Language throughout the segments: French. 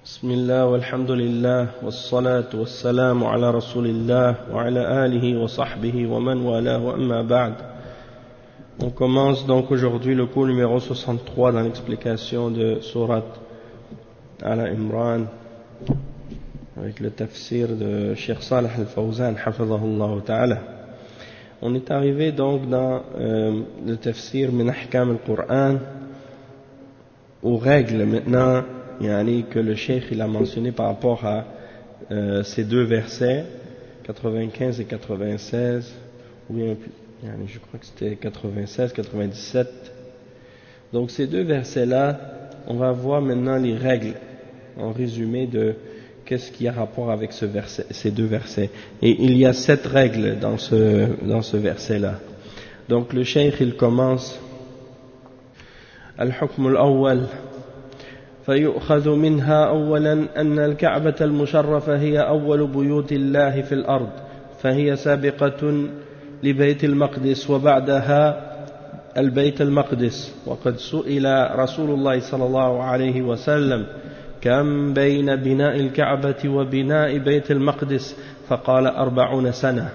بسم الله والحمد لله والصلاة والسلام على رسول الله وعلى آله وصحبه ومن والاه وأما بعد. On commence donc aujourd'hui le cours numéro 63 dans l'explication de Surat Al-Imran avec le tafsir de Cheikh Salih Al-Fawzan hafidhahullah ta'ala. On est arrivé donc dans le tafsir min ahkam al-Qur'an, aux règles maintenant que le cheikh il a mentionné par rapport à ces deux versets 95 et 96, ou bien je crois que c'était 96, 97. Donc ces deux versets là, on va voir maintenant les règles en résumé de qu'est-ce qui a rapport avec ces deux versets. Et il y a 7 règles dans ce verset là. Donc le cheikh il commence al-hukm al-awwal. فيؤخذ منها أولا أن الكعبة المشرفة هي أول بيوت الله في الأرض، فهي سابقة لبيت المقدس وبعدها البيت المقدس. وقد سئل رسول الله صلى الله عليه وسلم كم بين بناء الكعبة وبناء بيت المقدس؟ فقال 40 سنة.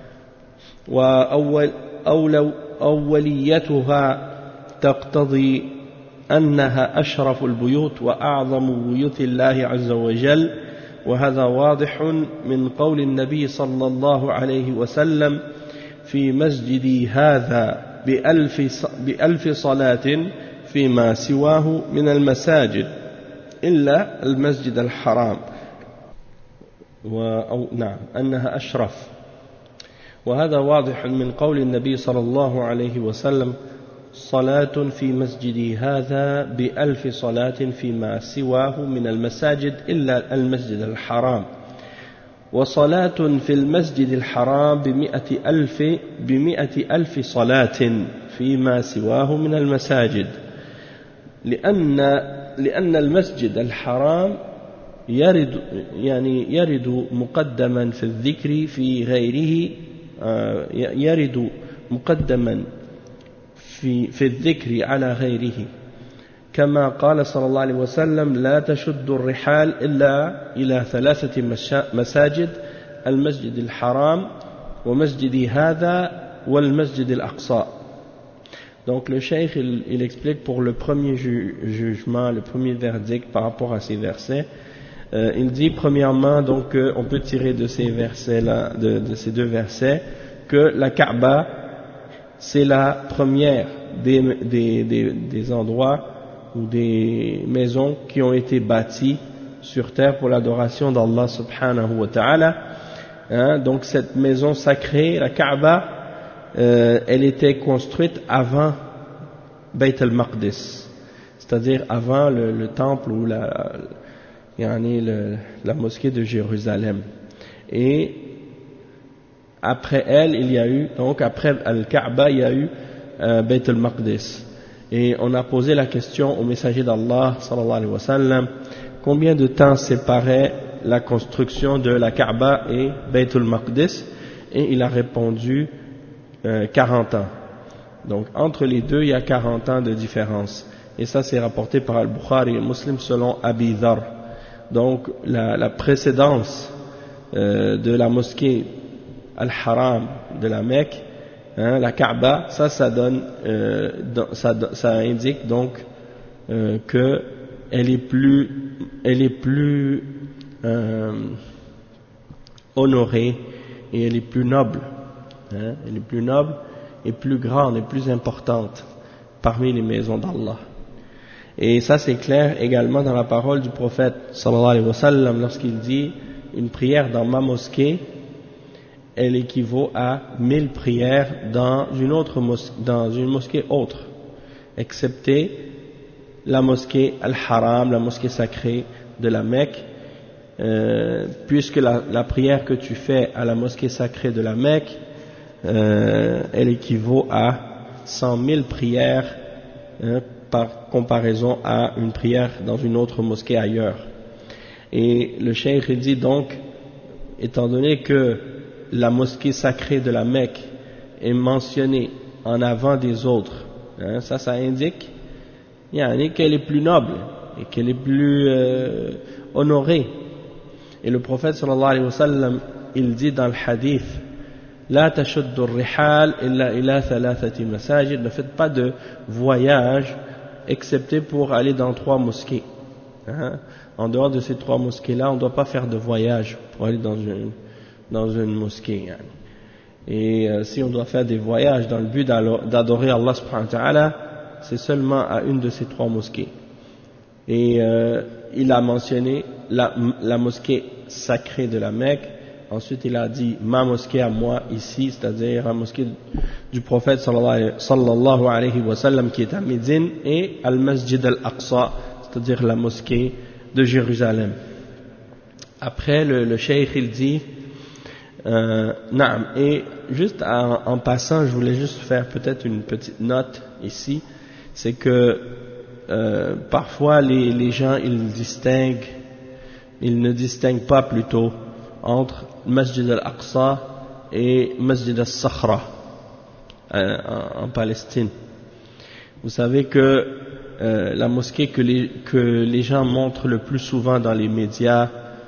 وأوليتها تقتضي أنها أشرف البيوت وأعظم بيوت الله عز وجل، وهذا واضح من قول النبي صلى الله عليه وسلم في مسجدي هذا بألف صلاة فيما سواه من المساجد إلا المسجد الحرام، نعم أنها أشرف. وهذا واضح من قول النبي صلى الله عليه وسلم صلاة في مسجدي هذا ب1000 صلاة فيما سواه من المساجد إلا المسجد الحرام، وصلاة في المسجد الحرام ب100,000 صلاة فيما سواه من المساجد، لأن المسجد الحرام يرد مقدما في الذكر في غيره، يرد مقدما في الذكر على غيره، كما قال صلى الله عليه وسلم لا تشد الرحال إلا إلى 3 مساجد، المسجد الحرام ومسجد هذا والمسجد الأقصى. Donc le cheikh il explique pour le premier jugement, le premier verdict par rapport à ces versets. Il dit premièrement donc on peut tirer de ces versets là, de ces deux versets, que la Kaaba c'est la première des endroits ou des maisons qui ont été bâties sur terre pour l'adoration d'Allah subhanahu wa ta'ala. Donc cette maison sacrée, la Kaaba, elle était construite avant Bayt al-Maqdis, c'est-à-dire avant le temple ou la mosquée de Jérusalem. Et après elle, il y a eu, donc après Al-Kaaba, il y a eu Bayt al-Maqdis. Et on a posé la question au messager d'Allah, sallallahu alayhi wa sallam, combien de temps séparait la construction de la Kaaba et Bayt al-Maqdis? Et il a répondu 40 ans. Donc entre les deux, il y a 40 ans de différence. Et ça, c'est rapporté par Al-Bukhari et Muslim selon Abi Dharr. Donc la précédence de la mosquée Al-Haram de la Mecque, la Kaaba, ça donne, ça indique donc que elle est plus honorée et elle est plus noble, elle est plus noble et plus grande et plus importante parmi les maisons d'Allah. Et ça c'est clair également dans la parole du prophète sallallahu alayhi wa sallam lorsqu'il dit une prière dans ma mosquée, elle équivaut à 1000 prières dans une mosquée autre, excepté la mosquée Al-Haram, la mosquée sacrée de la Mecque, puisque la prière que tu fais à la mosquée sacrée de la Mecque, elle équivaut à 100 000 prières par comparaison à une prière dans une autre mosquée ailleurs. Et le cheikh il dit donc, étant donné que la mosquée sacrée de la Mecque est mentionnée en avant des autres, ça indique qu'elle est plus noble et qu'elle est plus honoré. Et le prophète sallallahu alayhi wa sallam, il dit dans le hadith, La tashuddu rihal illa ila thalathati masajid, ne faites pas de voyage excepté pour aller dans 3 mosquées. En dehors de ces 3 mosquées-là, on ne doit pas faire de voyage pour aller dans une mosquée. Et si on doit faire des voyages dans le but d'adorer Allah subhanahu wa ta'ala, c'est seulement à une de ces 3 mosquées. Et il a mentionné la mosquée sacrée de la Mecque. Ensuite il a dit ma mosquée à moi ici, c'est-à-dire la mosquée du prophète sallallahu alayhi wa sallam qui est à Médine, et al-Masjid al-Aqsa, c'est-à-dire la mosquée de Jérusalem. Après le cheikh il dit et juste en passant, je voulais juste faire peut-être une petite note ici, c'est que parfois les gens ils ne distinguent pas plutôt entre Masjid al-Aqsa et Masjid al-Sakhra en Palestine. Vous savez que la mosquée que les gens montrent le plus souvent dans les médias,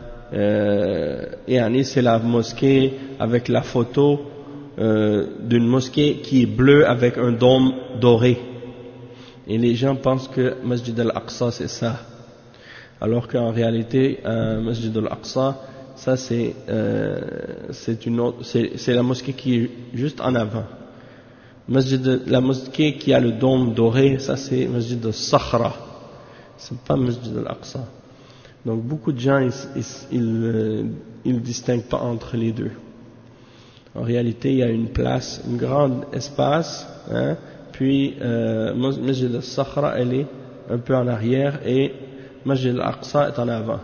c'est la mosquée avec la photo d'une mosquée qui est bleue avec un dôme doré. Et les gens pensent que Masjid al-Aqsa c'est ça, alors qu'en réalité Masjid al-Aqsa, ça c'est la mosquée qui est juste en avant. La mosquée qui a le dôme doré, ça c'est Masjid al-Sakhra, c'est pas Masjid al-Aqsa. Donc beaucoup de gens ils distinguent pas entre les deux. En réalité il y a une place, un grand espace, puis Masjid al-Sakhra elle est un peu en arrière et Masjid al-Aqsa est en avant.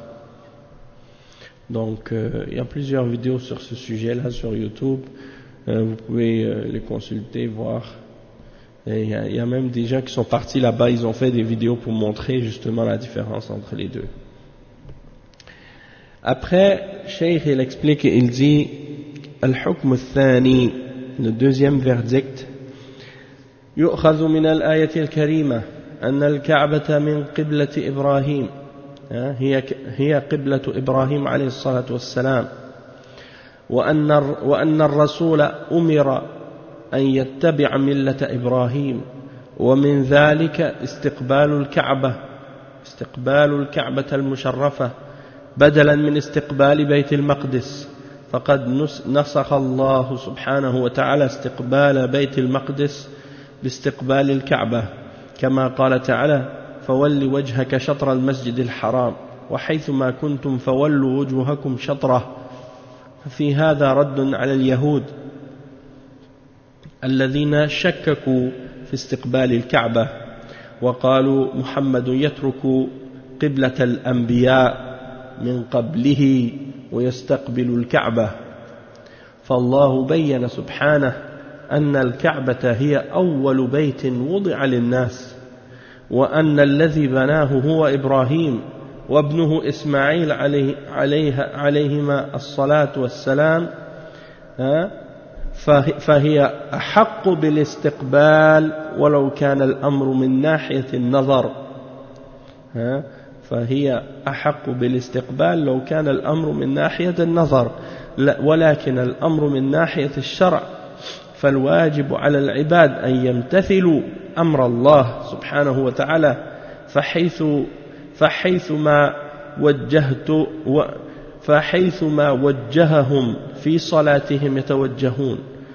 Donc il y a plusieurs vidéos sur ce sujet-là sur YouTube, vous pouvez les consulter, voir. Et il y a même des gens qui sont partis là-bas, ils ont fait des vidéos pour montrer justement la différence entre les deux. Après, Cheikh il explique, il dit Al-Hukm al-Thani, le deuxième verdict, يؤخذ من الآية الكريمة أن الكعبة من قبلة إبراهيم، هي قبلة إبراهيم عليه الصلاة والسلام، وأن الرسول أمر أن يتبع ملة إبراهيم، ومن ذلك استقبال الكعبة المشرفة بدلا من استقبال بيت المقدس، فقد نسخ الله سبحانه وتعالى استقبال بيت المقدس باستقبال الكعبة، كما قال تعالى فول وجهك شطر المسجد الحرام وحيثما كنتم فولوا وجوهكم شطره. في هذا رد على اليهود الذين شككوا في استقبال الكعبة وقالوا محمد يترك قبلة الأنبياء من قبله ويستقبل الكعبة. فالله بين سبحانه أن الكعبة هي أول بيت وضع للناس، وأن الذي بناه هو إبراهيم وابنه إسماعيل عليهما الصلاة والسلام، فهي أحق بالاستقبال ولو كان الأمر من ناحية النظر، فهي أحق بالاستقبال لو كان الأمر من ناحية النظر، ولكن الأمر من ناحية الشرع، فالواجب على العباد أن يمتثلوا أمر الله سبحانه وتعالى، فحيث ما وجههم في صلاتهم يتوجهون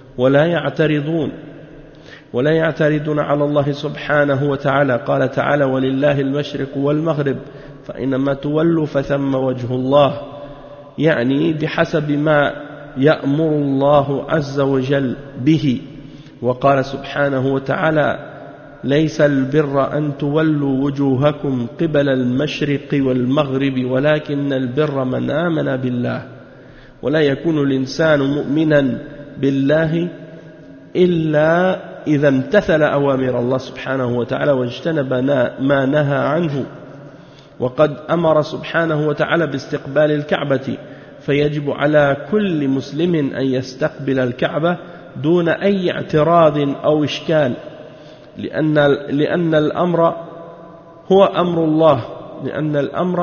ولا يعترضون على الله سبحانه وتعالى. قال تعالى ولله المشرق والمغرب فإنما تولوا فثم وجه الله، يعني بحسب ما يأمر الله عز وجل به. وقال سبحانه وتعالى ليس البر أن تولوا وجوهكم قبل المشرق والمغرب ولكن البر من آمن بالله، ولا يكون الإنسان مؤمنا بالله إلا إذا امتثل أوامر الله سبحانه وتعالى واجتنب ما نهى عنه. وقد أمر سبحانه وتعالى باستقبال الكعبة، فيجب على كل مسلم أن يستقبل الكعبة دون أي اعتراض أو إشكال، لأن الأمر هو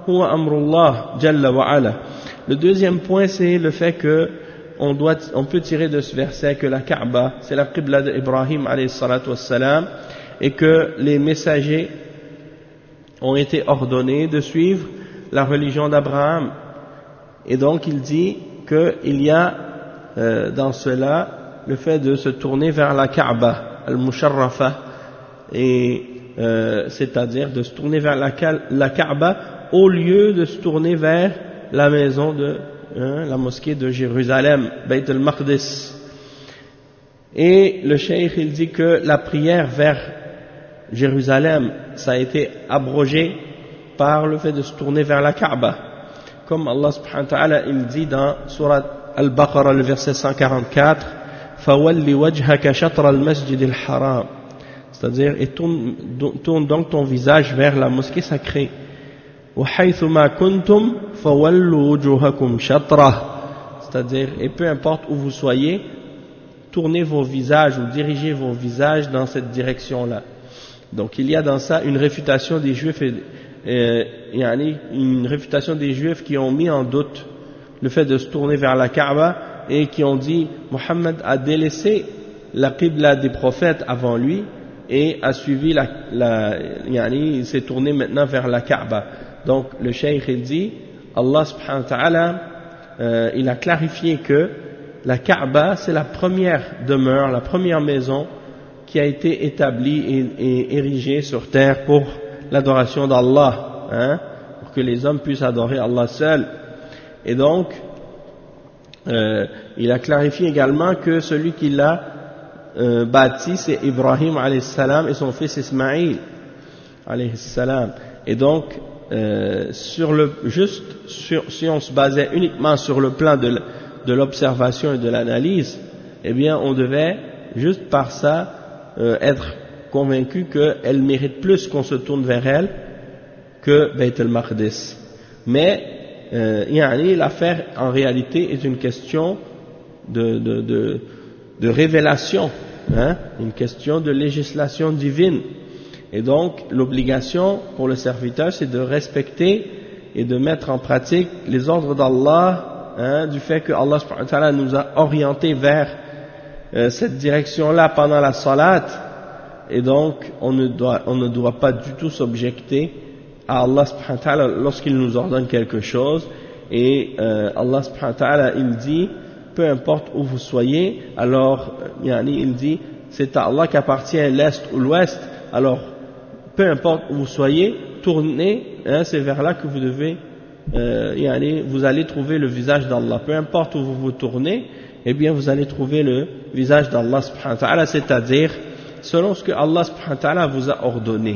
هو أمر الله جل وعلا. Le deuxième point, c'est le fait que on peut tirer de ce verset que la Kaaba, c'est la Qibla d'Ibrahim alayhi salatu wassalam, et que les messagers ont été ordonnés de suivre la religion d'Abraham. Et donc il dit qu'il y a dans cela le fait de se tourner vers la Kaaba, al-Musharrafa, et c'est-à-dire de se tourner vers la Kaaba au lieu de se tourner vers la maison de la mosquée de Jérusalem, Bayt al-Maqdis. Et le cheikh il dit que la prière vers Jérusalem, ça a été abrogé par le fait de se tourner vers la Kaaba, comme Allah subhanahu wa ta'ala il dit dans Surat Al-Baqarah le verset 144, فَوَلِّ وَجْهَكَ شَطْرَ الْمَسْجِدِ الْحَرَامِ, c'est-à-dire et tourne donc ton visage vers la mosquée sacrée. وَحَيْثُ مَا كُنْتُمْ فَوَلُّوا وُجُوهَكُمْ شَطْرَهُ, c'est-à-dire et peu importe où vous soyez, tournez vos visages ou dirigez vos visages dans cette direction-là. Donc il y a dans ça une réfutation des Juifs, une réfutation des Juifs qui ont mis en doute le fait de se tourner vers la Kaaba et qui ont dit Mohammed a délaissé la Qibla des prophètes avant lui et a suivi il s'est tourné maintenant vers la Kaaba. Donc le cheikh il dit Allah subhanahu wa ta'ala il a clarifié que la Kaaba c'est la première demeure, la première maison qui a été établie et érigée sur terre pour l'adoration d'Allah, pour que les hommes puissent adorer Allah seul. Et donc il a clarifié également que celui qui l'a bâti c'est Ibrahim alayhi salam et son fils Ismaïl alayhi salam. Et donc si on se basait uniquement sur le plan de l'observation et de l'analyse, eh bien on devait juste par ça être convaincu qu'elle mérite plus qu'on se tourne vers elle que Bayt al-Maqdis. Mais l'affaire en réalité est une question de révélation, une question de législation divine. Et donc l'obligation pour le serviteur c'est de respecter et de mettre en pratique les ordres d'Allah, du fait que Allah subhanahu wa ta'ala nous a orientés vers cette direction-là pendant la salat, et donc on ne doit pas du tout s'objecter à Allah subhanahu wa ta'ala lorsqu'il nous ordonne quelque chose. Et Allah subhanahu wa ta'ala il dit peu importe où vous soyez, alors il dit c'est à Allah qu'appartient l'est ou l'ouest, alors peu importe où vous soyez, tournez, c'est vers là que vous devez vous allez trouver le visage d'Allah. Peu importe où vous vous tournez, eh bien vous allez trouver le visage d'Allah subhanahu wa ta'ala, c'est-à-dire selon ce que Allah subhanahu wa ta'ala vous a ordonné,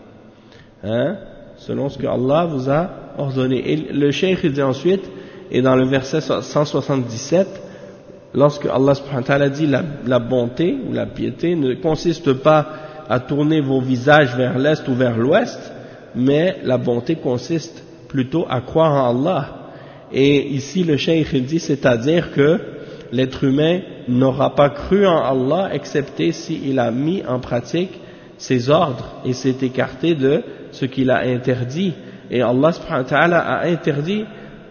selon ce que Allah vous a ordonné. Et le cheikh il dit ensuite, et dans le verset 177, lorsque Allah subhanahu wa ta'ala dit la bonté ou la piété ne consiste pas à tourner vos visages vers l'est ou vers l'ouest, mais la bonté consiste plutôt à croire en Allah. Et ici le cheikh il dit, c'est-à-dire que l'être humain n'aura pas cru en Allah excepté s'il a mis en pratique ses ordres et s'est écarté de ce qu'il a interdit. Et Allah subhanahu wa ta'ala a interdit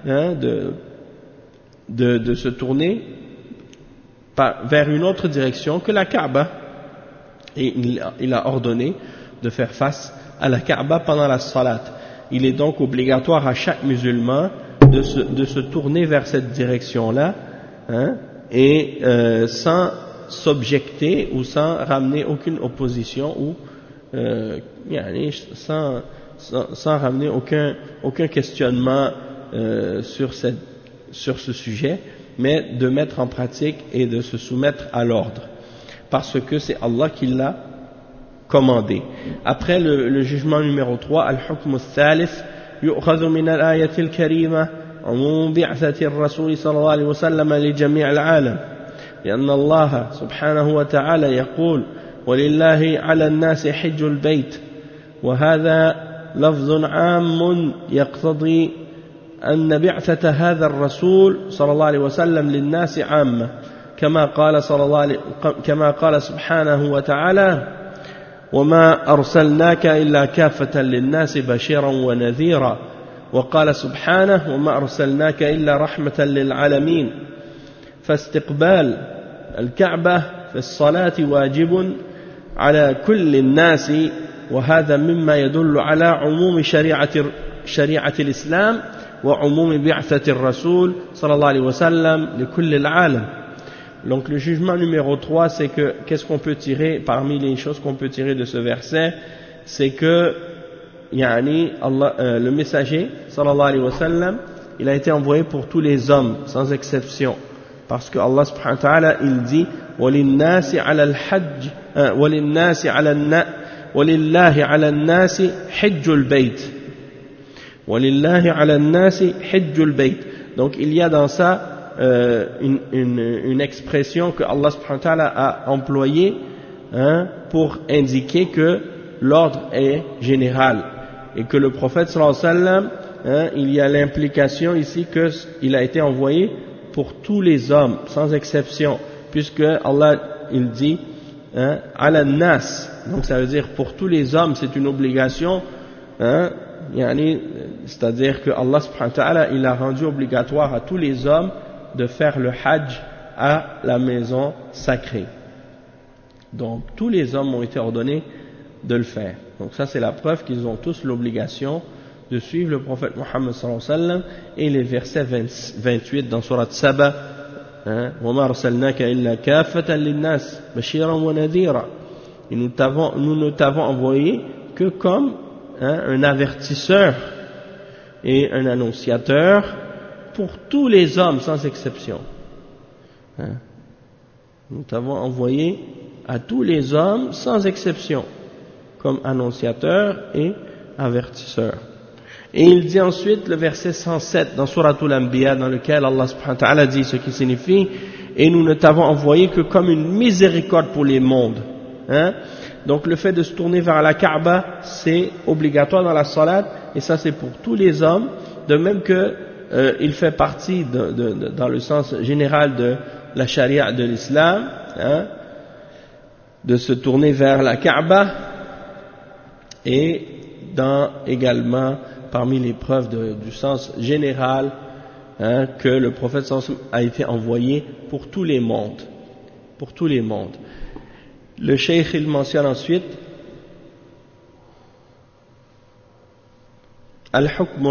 de se tourner vers une autre direction que la Kaaba, et il a ordonné de faire face à la Kaaba pendant la salat. Il est donc obligatoire à chaque musulman de se tourner vers cette direction-là, et sans s'objecter ou sans ramener aucune opposition ou sans ramener aucun questionnement sur ce sujet, mais de mettre en pratique et de se soumettre à l'ordre, parce que c'est Allah qui l'a commandé. Après le jugement numéro 3, al-hukm al-thalith yu'khadhu min al-ayati al-karima عموم بعثة الرسول صلى الله عليه وسلم لجميع العالم، لأن الله سبحانه وتعالى يقول ولله على الناس حج البيت، وهذا لفظ عام يقتضي أن بعثة هذا الرسول صلى الله عليه وسلم للناس عامة، كما قال سبحانه وتعالى وما أرسلناك إلا كافة للناس بشيرا ونذيرا، وقال سبحانه وما أرسلناك إلا رحمة للعالمين فاستقبال الكعبة في الصلاة واجب على كل الناس وهذا مما يدل على عموم شريعة الإسلام وعموم بعثة الرسول صلى الله عليه وسلم لكل العالم. Donc le jugement numéro 3, c'est que qu'est-ce qu'on peut tirer parmi les choses qu'on peut tirer de ce verset, c'est que le messager sallallahu alayhi wa sallam, il a été envoyé pour tous les hommes sans exception, parce que Allah subhanahu wa ta'ala il dit وَلِلنَّاسِ عَلَى الْحَجِّ وَلِلنَّاسِ عَلَى وَلِلَّهِ عَلَى النَّاسِ حِجُّ الْبَيْتِ وَلِلَّهِ عَلَى النَّاسِ حِجُّ الْبَيْتِ. Donc il y a dans ça une expression que Allah subhanahu wa ta'ala a employée pour indiquer que l'ordre est général et que le prophète sallallahu alayhi wa sallam, il y a l'implication ici qu'il a été envoyé pour tous les hommes sans exception, puisque Allah il dit ala nas, donc ça veut dire pour tous les hommes, c'est une obligation, c'est-à-dire que Allah subhanahu wa ta'ala il a rendu obligatoire à tous les hommes de faire le hajj à la maison sacrée. Donc tous les hommes ont été ordonnés de le faire. Donc ça c'est la preuve qu'ils ont tous l'obligation de suivre le prophète Mohammed sallallahu alayhi wa sallam, et les versets 28 dans Surat Saba, وَمَا أَرْسَلْنَاكَ إِلَّا كَافَّةً لِلنَّاسِ بَشِيرًا وَنَذِيرًا. Et nous ne t'avons envoyé que comme un avertisseur et un annonciateur pour tous les hommes sans exception. Nous t'avons envoyé à tous les hommes sans exception comme annonciateur et avertisseur. Et il dit ensuite le verset 107 dans Suratul Anbiya, dans lequel Allah subhanahu wa ta'ala dit ce qui signifie et nous ne t'avons envoyé que comme une miséricorde pour les mondes. Donc le fait de se tourner vers la Kaaba c'est obligatoire dans la salat, et ça c'est pour tous les hommes, de même que il fait partie dans le sens général de la charia de l'islam, de se tourner vers la Kaaba, et également parmi les preuves du sens général que le prophète a été envoyé pour tous les mondes, pour tous les mondes. Le cheikh il mentionne ensuite الحكم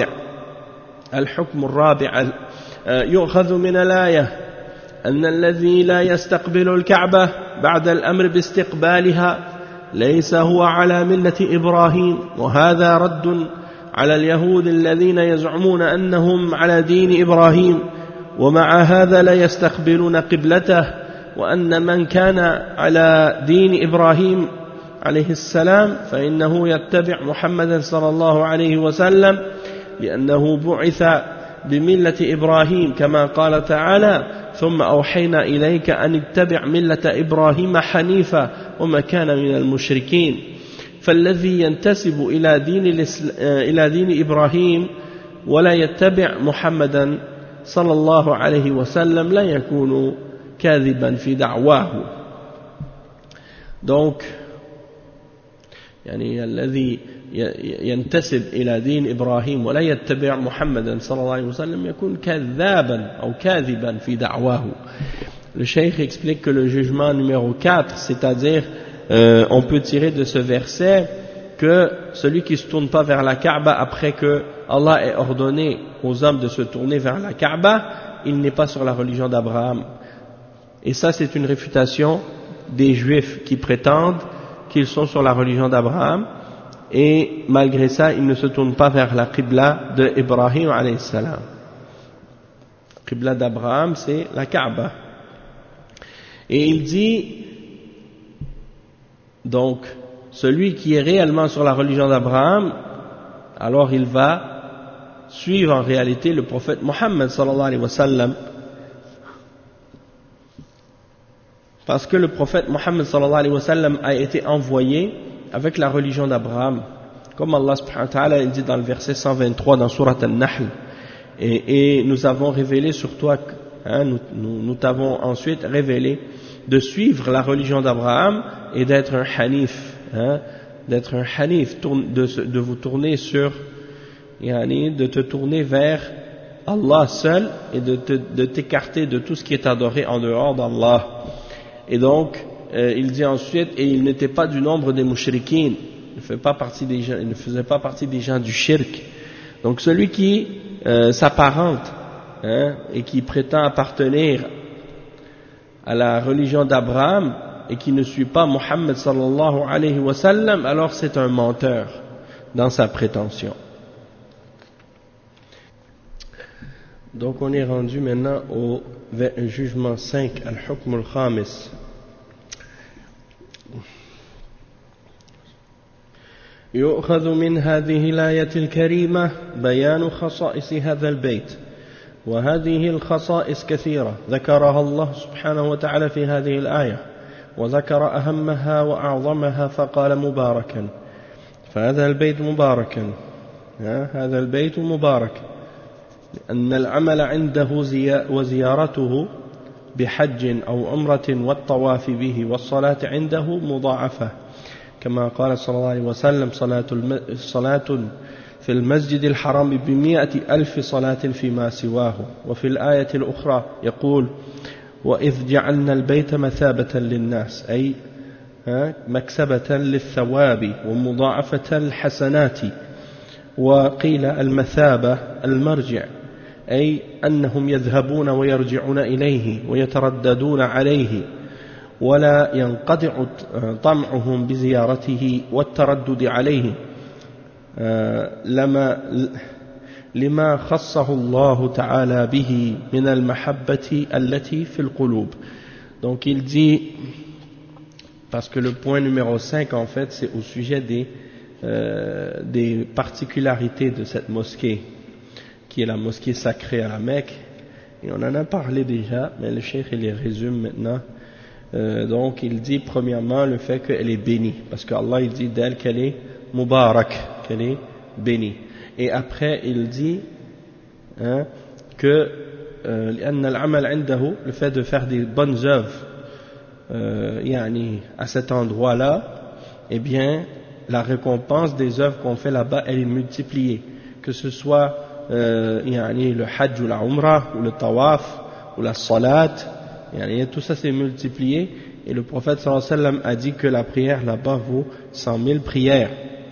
الرابع يؤخذ من الآية أن الذي لا يستقبل الكعبة بعد الأمر باستقبالها ليس هو على ملة إبراهيم، وهذا رد على اليهود الذين يزعمون أنهم على دين إبراهيم ومع هذا لا يستقبلون قبلته، وأن من كان على دين إبراهيم عليه السلام فإنه يتبع محمدا صلى الله عليه وسلم لأنه بعث بملة إبراهيم كما قال تعالى ثم أوحينا إليك أن اتبع ملة إبراهيم حنيفا وما كان من المشركين. فالذي ينتسب إلى دين إبراهيم ولا يتبع محمدا صلى الله عليه وسلم لا يكون كاذبا في دعواه. Donc الذي ينتسب إلى دين إبراهيم ولا يتبع محمدا صلى الله عليه وسلم يكون كذابا أو كاذبا في دعواه. Le cheikh explique que le jugement numéro 4, c'est-à-dire on peut tirer de ce verset que celui qui ne se tourne pas vers la Kaaba après que Allah ait ordonné aux hommes de se tourner vers la Kaaba, il n'est pas sur la religion d'Abraham. Et ça c'est une réfutation des Juifs qui prétendent qu'ils sont sur la religion d'Abraham, et malgré ça ils ne se tournent pas vers la Qibla de Ibrahim alayhi salam. La Qibla d'Abraham c'est la Kaaba. Et il dit donc celui qui est réellement sur la religion d'Abraham, alors il va suivre en réalité le prophète Mohammed sallallahu alayhi wa sallam, parce que le prophète Mohammed sallallahu alayhi wa sallam a été envoyé avec la religion d'Abraham, comme Allah subhanahu wa ta'ala dit dans le verset 123 dans Surat An-Nahl, et nous avons révélé sur toi, nous t'avons ensuite révélé de suivre la religion d'Abraham et d'être un hanif, de vous tourner sur de te tourner vers Allah seul et de t'écarter de tout ce qui est adoré en dehors d'Allah. Et donc, il dit ensuite, et il n'était pas du nombre des mushrikines, il ne faisait pas partie des gens du shirk. Donc celui qui s'apparente et qui prétend appartenir à la religion d'Abraham et qui ne suit pas Muhammad sallallahu alayhi wa sallam, alors c'est un menteur dans sa prétention. Donc on est rendu maintenant au jugement 5, al-hukm al-khamis. يؤخذ من هذه الآية الكريمة بيان خصائص هذا البيت، وهذه الخصائص كثيرة ذكرها الله سبحانه وتعالى في هذه الآية، وذكر أهمها وأعظمها فقال مباركا، فهذا البيت مباركا، هذا البيت مبارك، لأن العمل عنده وزيارته بحج أو عمرة والطواف به والصلاة عنده مضاعفة، كما قال صلى الله عليه وسلم صلاة في المسجد الحرام ب100,000 صلاة فيما سواه. وفي الآية الأخرى يقول وإذ جعلنا البيت مثابة للناس، أي مكسبة للثواب ومضاعفة الحسنات. وقيل المثابة المرجع، أي أنهم يذهبون ويرجعون إليه ويترددون عليه، ولا ينقطع طمعهم بزيارته والتردد عليه، لما خصه الله تعالى به من المحبة التي في القلوب. Donc il dit, parce que le point numéro 5 en fait c'est au sujet des particularités de cette mosquée qui est la mosquée sacrée à la Mecque, et on en a parlé déjà mais le cheikh il les résume maintenant. Donc il dit premièrement le fait qu'elle est bénie, parce qu'Allah il dit d'elle qu'elle est mubarak, qu'elle est bénie, et après il dit que le fait de faire des bonnes œuvres à cet endroit là, eh bien la récompense des œuvres qu'on fait là-bas elle est multipliée, que ce soit le hajj ou la umrah ou le tawaf ou la salat, tout ça c'est multiplié, et le prophète sallallahu alayhi wa sallam a dit que la prière là-bas vaut 100,000 prières.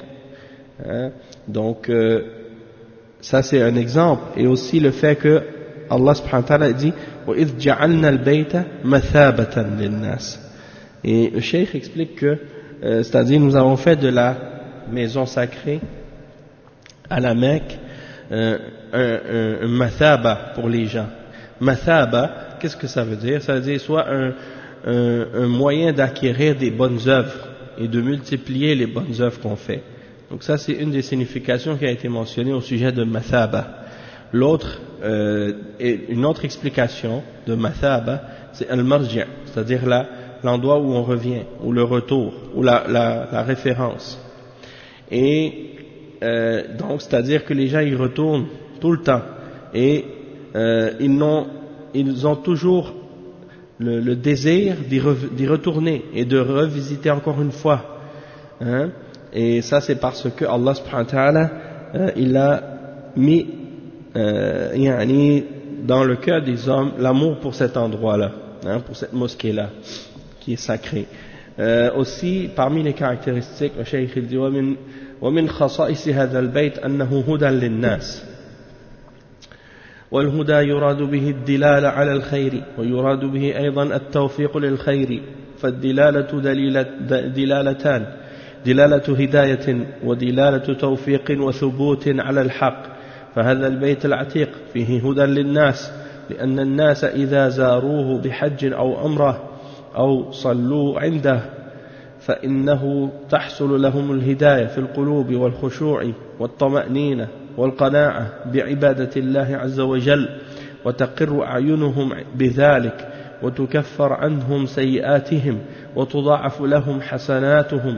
Donc ça c'est un exemple, et aussi le fait que Allah subhanahu wa ta'ala dit وَإِذْ جَعَلْنَا الْبَيْتَ مَثَابَةً لِلنَّاسِ, et le cheikh explique que c'est-à-dire nous avons fait de la maison sacrée à la Mecque un mathaba pour les gens. Mathaba, qu'est-ce que ça veut dire? Ça veut dire soit un moyen d'acquérir des bonnes œuvres et de multiplier les bonnes œuvres qu'on fait. Donc ça c'est une des significations qui a été mentionnée au sujet de mathaba. L'autre, une autre explication de mathaba, c'est al-marji', c'est-à-dire l'endroit où on revient, ou le retour, ou la référence. Et donc c'est-à-dire que les gens y retournent tout le temps, et ils ont toujours le désir d'y retourner et de revisiter encore une fois, et ça c'est parce que Allah subhanahu wa ta'ala il a mis dans le cœur des hommes l'amour pour cet endroit-là, pour cette mosquée-là qui est sacrée. Aussi parmi les caractéristiques, le cheikh il dit ومن خصائص هذا البيت أنه هدى للناس، والهدى يراد به الدلالة على الخير، ويراد به أيضا التوفيق للخير، فالدلالة دلالتان، دلالة هداية ودلالة توفيق وثبوت على الحق. فهذا البيت العتيق فيه هدى للناس، لأن الناس إذا زاروه بحج أو عمرة أو صلوا عنده فإنه تحصل لهم الهداية في القلوب والخشوع والطمأنينة والقناعة بعبادة الله عز وجل، وتقر أعينهم بذلك، وتكفر عنهم سيئاتهم، وتضاعف لهم حسناتهم،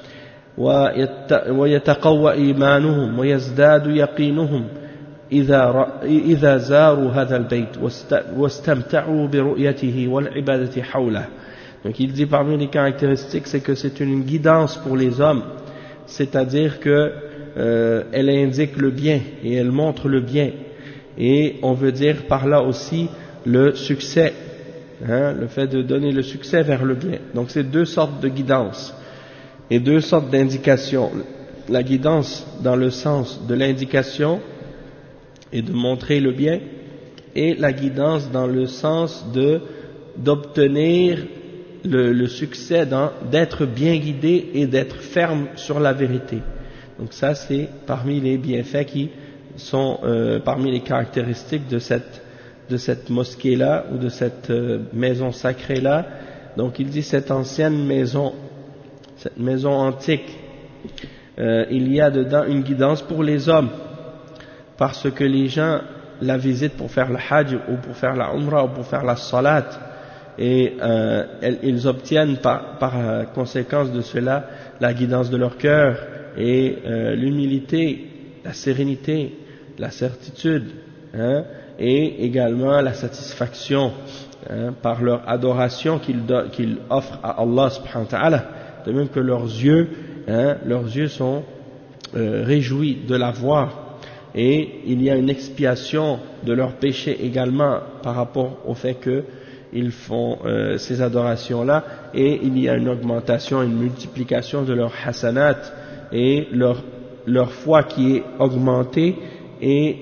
ويتقوى إيمانهم، ويزداد يقينهم إذا زاروا هذا البيت واستمتعوا برؤيته والعبادة حوله. Donc il dit parmi les caractéristiques, c'est que c'est une guidance pour les hommes, c'est-à-dire que elle indique le bien et elle montre le bien, et on veut dire par là aussi le succès, le fait de donner le succès vers le bien. Donc c'est deux sortes de guidance et deux sortes d'indications. La guidance dans le sens de l'indication et de montrer le bien, et la guidance dans le sens d'obtenir le succès, d'être bien guidé et d'être ferme sur la vérité. Donc ça c'est parmi les bienfaits qui sont parmi les caractéristiques de cette mosquée-là ou de cette maison sacrée-là. Donc il dit cette ancienne maison, cette maison antique, il y a dedans une guidance pour les hommes, parce que les gens la visitent pour faire le hajj ou pour faire la umrah ou pour faire la salat, et ils obtiennent par conséquence de cela la guidance de leur cœur et l'humilité, la sérénité, la certitude, et également la satisfaction par leur adoration qu'ils offrent à Allah subhanahu wa ta'ala, de même que leurs yeux sont réjouis de la voir, et il y a une expiation de leurs péchés également par rapport au fait qu'ils font ces adorations-là, et il y a une augmentation, une multiplication de leurs hasanat et leur foi qui est augmentée, et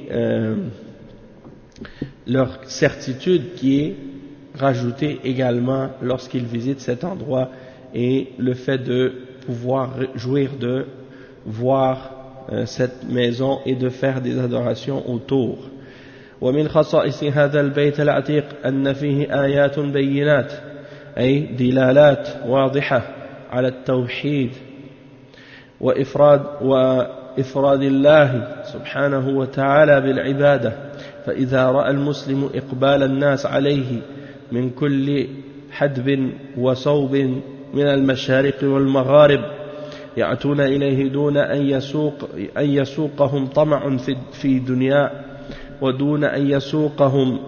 leur certitude qui est rajoutée également lorsqu'ils visitent cet endroit, et le fait de pouvoir jouir de voir cette maison et de faire des adorations autour. ومن خصائص هذا البيت العتيق أن فيه آيات بينات أي دلالات واضحة على التوحيد وإفراد الله سبحانه وتعالى بالعبادة. فإذا رأى المسلم إقبال الناس عليه من كل حدب وصوب من المشارق والمغارب يأتون إليه دون أن يسوقهم طمع في دنيا، ودون أن يسوقهم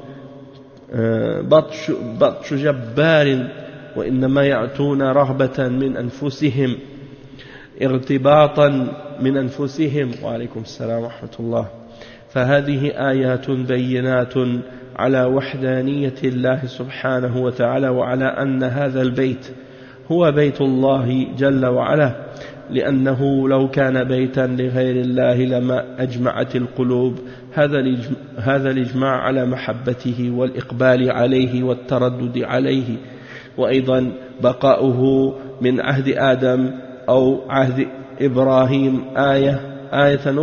بطش جبار، وإنما يأتون رغبة من أنفسهم، ارتباطا من أنفسهم. وعليكم السلام ورحمة الله. فهذه آيات بينات على وحدانية الله سبحانه وتعالى، وعلى أن هذا البيت هو بيت الله جل وعلا، لأنه لو كان بيتا لغير الله لما أجمعت القلوب. هذا الإجماع على محبته والإقبال عليه والتردد عليه. وأيضا بقاؤه من عهد آدم أو عهد إبراهيم آية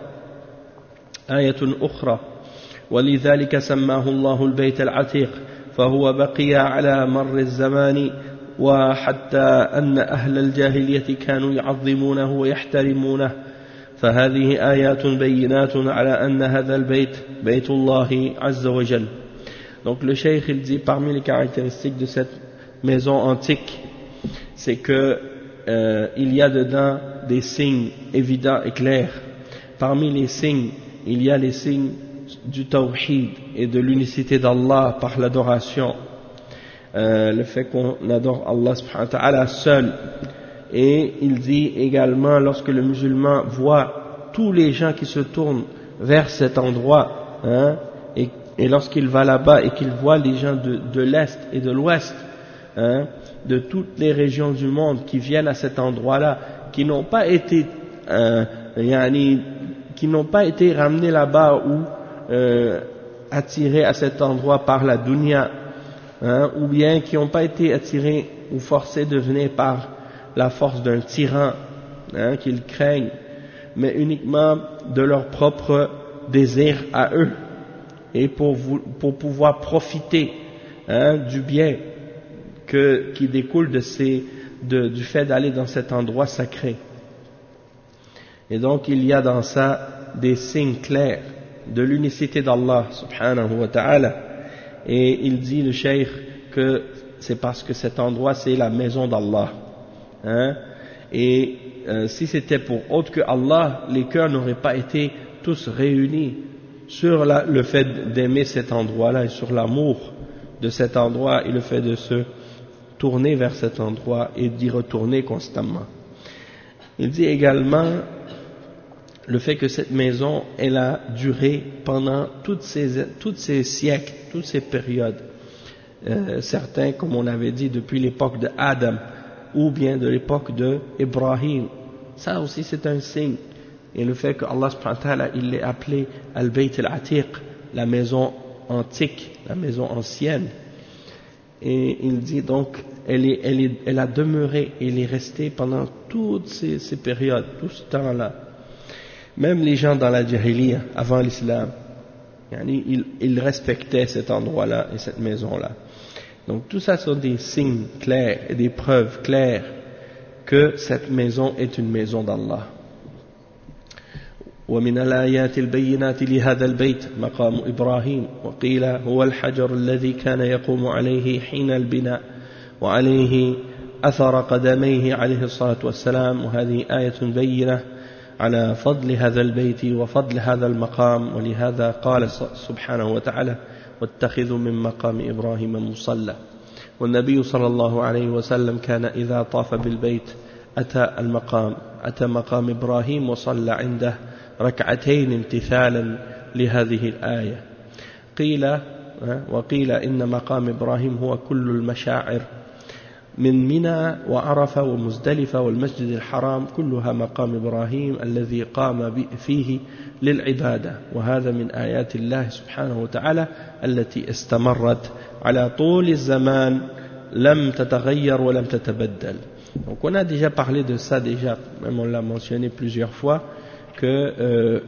أخرى، ولذلك سماه الله البيت العتيق، فهو بقي على مر الزمان، وحتى أن أهل الجاهلية كانوا يعظمونه ويحترمونه. فهذه آيات بينات على أن هذا البيت بيت الله عز وجل. Donc le cheikh il dit parmi les caractéristiques de cette maison antique, c'est que il y a dedans des signes évidents et clairs. Parmi les signes, il y a les signes du tawhid et de l'unicité d'Allah par l'adoration, le fait qu'on adore Allah subhanahu wa ta'ala seul. Et il dit également, lorsque le musulman voit tous les gens qui se tournent vers cet endroit, et lorsqu'il va là-bas et qu'il voit les gens de l'Est et de l'Ouest, de toutes les régions du monde qui viennent à cet endroit-là, qui n'ont pas été ramenés là-bas ou attirés à cet endroit par la dunya, ou bien qui n'ont pas été attirés ou forcés de venir par la force d'un tyran qu'ils craignent, mais uniquement de leur propre désir à eux, et pour pouvoir profiter du bien qui découle du fait d'aller dans cet endroit sacré. Et donc il y a dans ça des signes clairs de l'unicité d'Allah subhanahu wa ta'ala. Et il dit le cheikh que c'est parce que cet endroit c'est la maison d'Allah, et si c'était pour autre que Allah, les cœurs n'auraient pas été tous réunis sur le fait d'aimer cet endroit-là et sur l'amour de cet endroit et le fait de se tourner vers cet endroit et d'y retourner constamment. Il dit également le fait que cette maison, elle a duré pendant toutes ces siècles, toutes ces périodes. Certains, comme on avait dit, depuis l'époque de Adam, ou bien de l'époque de Ibrahim. Ça aussi c'est un signe. Et le fait que Allah subhanahu wa ta'ala, il l'ait appelé Al-Bayt al-Atiq, la maison antique, la maison ancienne. Et il dit donc, elle a demeuré, elle est restée pendant toutes ces périodes, tout ce temps-là. Même les gens dans la Jahiliya, avant l'islam, ils respectaient cet endroit-là et cette maison-là. Donc tout ça sont des signes clairs et des preuves claires que cette maison est une maison d'Allah. ومن الآيات البينات لهذا البيت مقام إبراهيم وقيل هو الحجر الذي كان يقوم عليه حين البناء وعليه أثر قدميه عليه الصلاة والسلام وهذه آية بينة على فضل هذا البيت وفضل هذا المقام ولهذا قال سبحانه وتعالى واتخذوا من مقام إبراهيم مصلى والنبي صلى الله عليه وسلم كان إذا طاف بالبيت أتى مقام إبراهيم وصلى عنده ركعتين امتثالا لهذه الآية وقيل إن مقام إبراهيم هو كل المشاعر من منى وعرفة ومزدلفة والمسجد الحرام كلها مقام إبراهيم الذي قام فيه للعبادة وهذا من آيات الله سبحانه وتعالى التي استمرت على طول الزمان لم تتغير ولم تتبدل. Donc on a déjà parlé de ça déjà, même on l'a mentionné plusieurs fois, que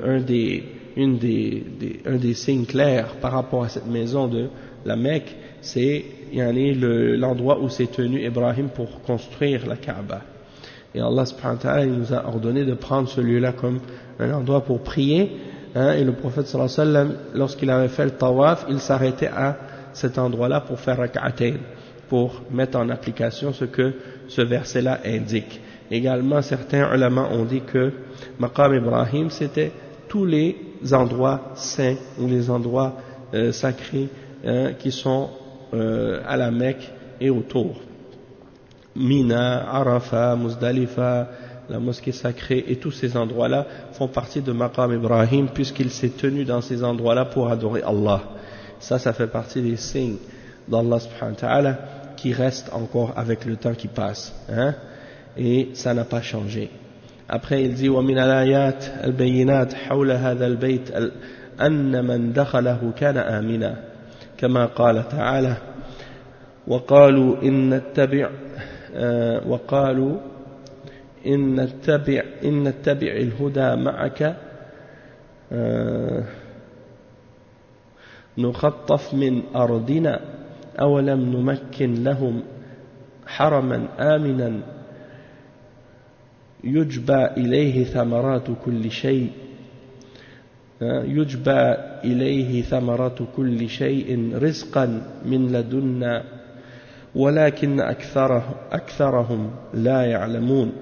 un des signes clairs par rapport à cette maison de la Mecque, c'est l'endroit où s'est tenu Ibrahim pour construire la Kaaba. Et Allah subhanahu wa ta'ala, il nous a ordonné de prendre ce lieu-là comme un endroit pour prier, et le prophète sallallahu alayhi wa sallam, lorsqu'il avait fait le tawaf, il s'arrêtait à cet endroit-là pour faire rak'atayn, pour mettre en application ce que ce verset-là indique. Également, certains ulama ont dit que Maqam Ibrahim, c'était tous les endroits saints ou les endroits sacrés qui sont à la Mecque et autour. Mina, Arafat, Muzdalifa, la mosquée sacrée et tous ces endroits-là font partie de Maqam Ibrahim puisqu'il s'est tenu dans ces endroits-là pour adorer Allah. Ça fait partie des signes d'Allah subhanahu wa ta'ala qui restent encore avec le temps qui passe. Et ça n'a pas changé. Après il dit ومن الآيات البينات حول هذا البيت أن من دخله كان آمنا كما قال تعالى وقالوا إن نتبع الهدى معك نخطف من أرضنا أولم نمكن لهم حرما آمنا يجبى إليه ثمرات كل شيء رزقا من لدنا ولكن أكثرهم لا يعلمون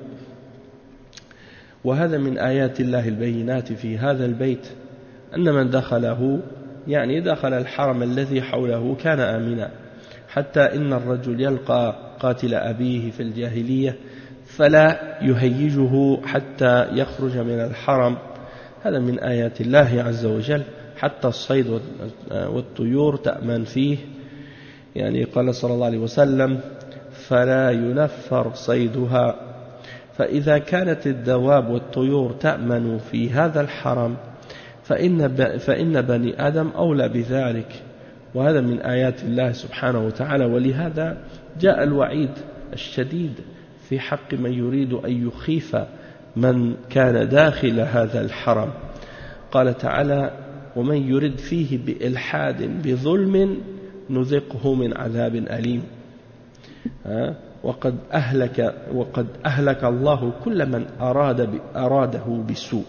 وهذا من آيات الله البينات في هذا البيت أن من دخله دخل الحرم الذي حوله كان آمنا حتى إن الرجل يلقى قاتل أبيه في الجاهلية فلا يهيجه حتى يخرج من الحرم هذا من آيات الله عز وجل حتى الصيد والطيور تأمن فيه قال صلى الله عليه وسلم فلا ينفر صيدها فإذا كانت الدواب والطيور تأمن في هذا الحرم فإن بني آدم أولى بذلك وهذا من آيات الله سبحانه وتعالى ولهذا جاء الوعيد الشديد في حق من يريد أن يخيف من كان داخل هذا الحرم قال تعالى ومن يرد فيه بإلحاد بظلم نذقه من عذاب أليم وقد أهلك الله كل من أراده بسوء.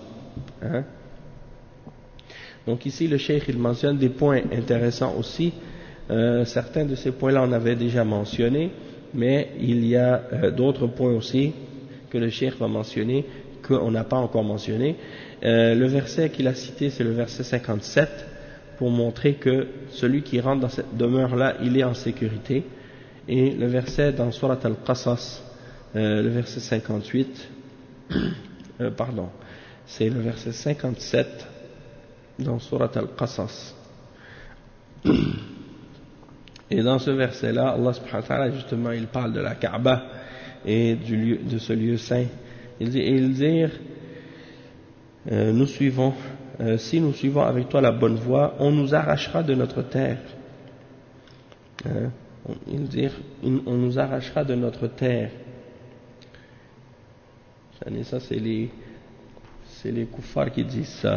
Donc ici le cheikh il mentionne des points intéressants aussi. Certains de ces points là on avait déjà mentionné, mais il y a d'autres points aussi que le cheikh va mentionner qu'on n'a pas encore mentionné. Le verset qu'il a cité c'est le verset 57 pour montrer que celui qui rentre dans cette demeure là il est en sécurité, et le verset dans Surat Al-Qasas le verset 58 pardon C'est le verset 57 dans Surat Al-Qasas. Et dans ce verset-là, Allah subhanahu wa ta'ala, justement, il parle de la Kaaba et de ce lieu saint. Il dit, si nous suivons avec toi la bonne voie, on nous arrachera de notre terre. On nous arrachera de notre terre. Ça, c'est les kuffars qui disent ça.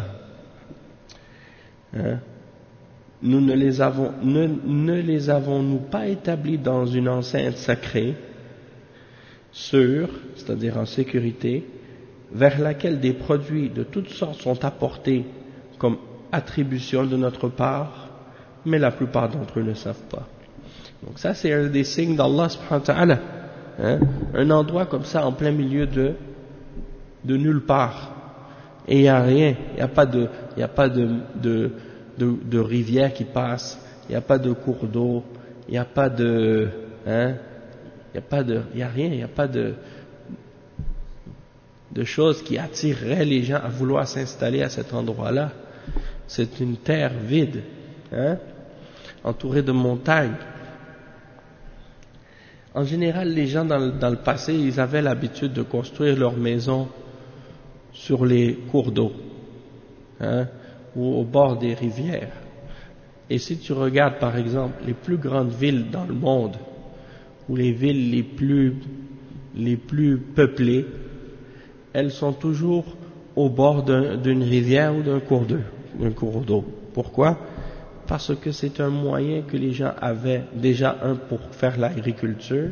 Ne les avons-nous pas établis dans une enceinte sacrée, sûre, c'est-à-dire en sécurité, vers laquelle des produits de toutes sortes sont apportés comme attribution de notre part, mais la plupart d'entre eux ne savent pas. Donc ça, c'est un des signes d'Allah subhanahu wa ta'ala. Un endroit comme ça en plein milieu de nulle part, et il n'y a rien, il n'y a pas de rivière qui passe, il n'y a pas de cours d'eau, il n'y a pas de, il n'y a rien, il n'y a pas de choses qui attireraient les gens à vouloir s'installer à cet endroit-là. C'est une terre vide, entourée de montagnes. En général, les gens dans le passé, ils avaient l'habitude de construire leurs maisons sur les cours d'eau, ou au bord des rivières. Et si tu regardes par exemple les plus grandes villes dans le monde, ou les villes les plus peuplées, elles sont toujours au bord d'une rivière ou d'un cours d'eau. Pourquoi? Parce que c'est un moyen que les gens avaient déjà pour faire l'agriculture,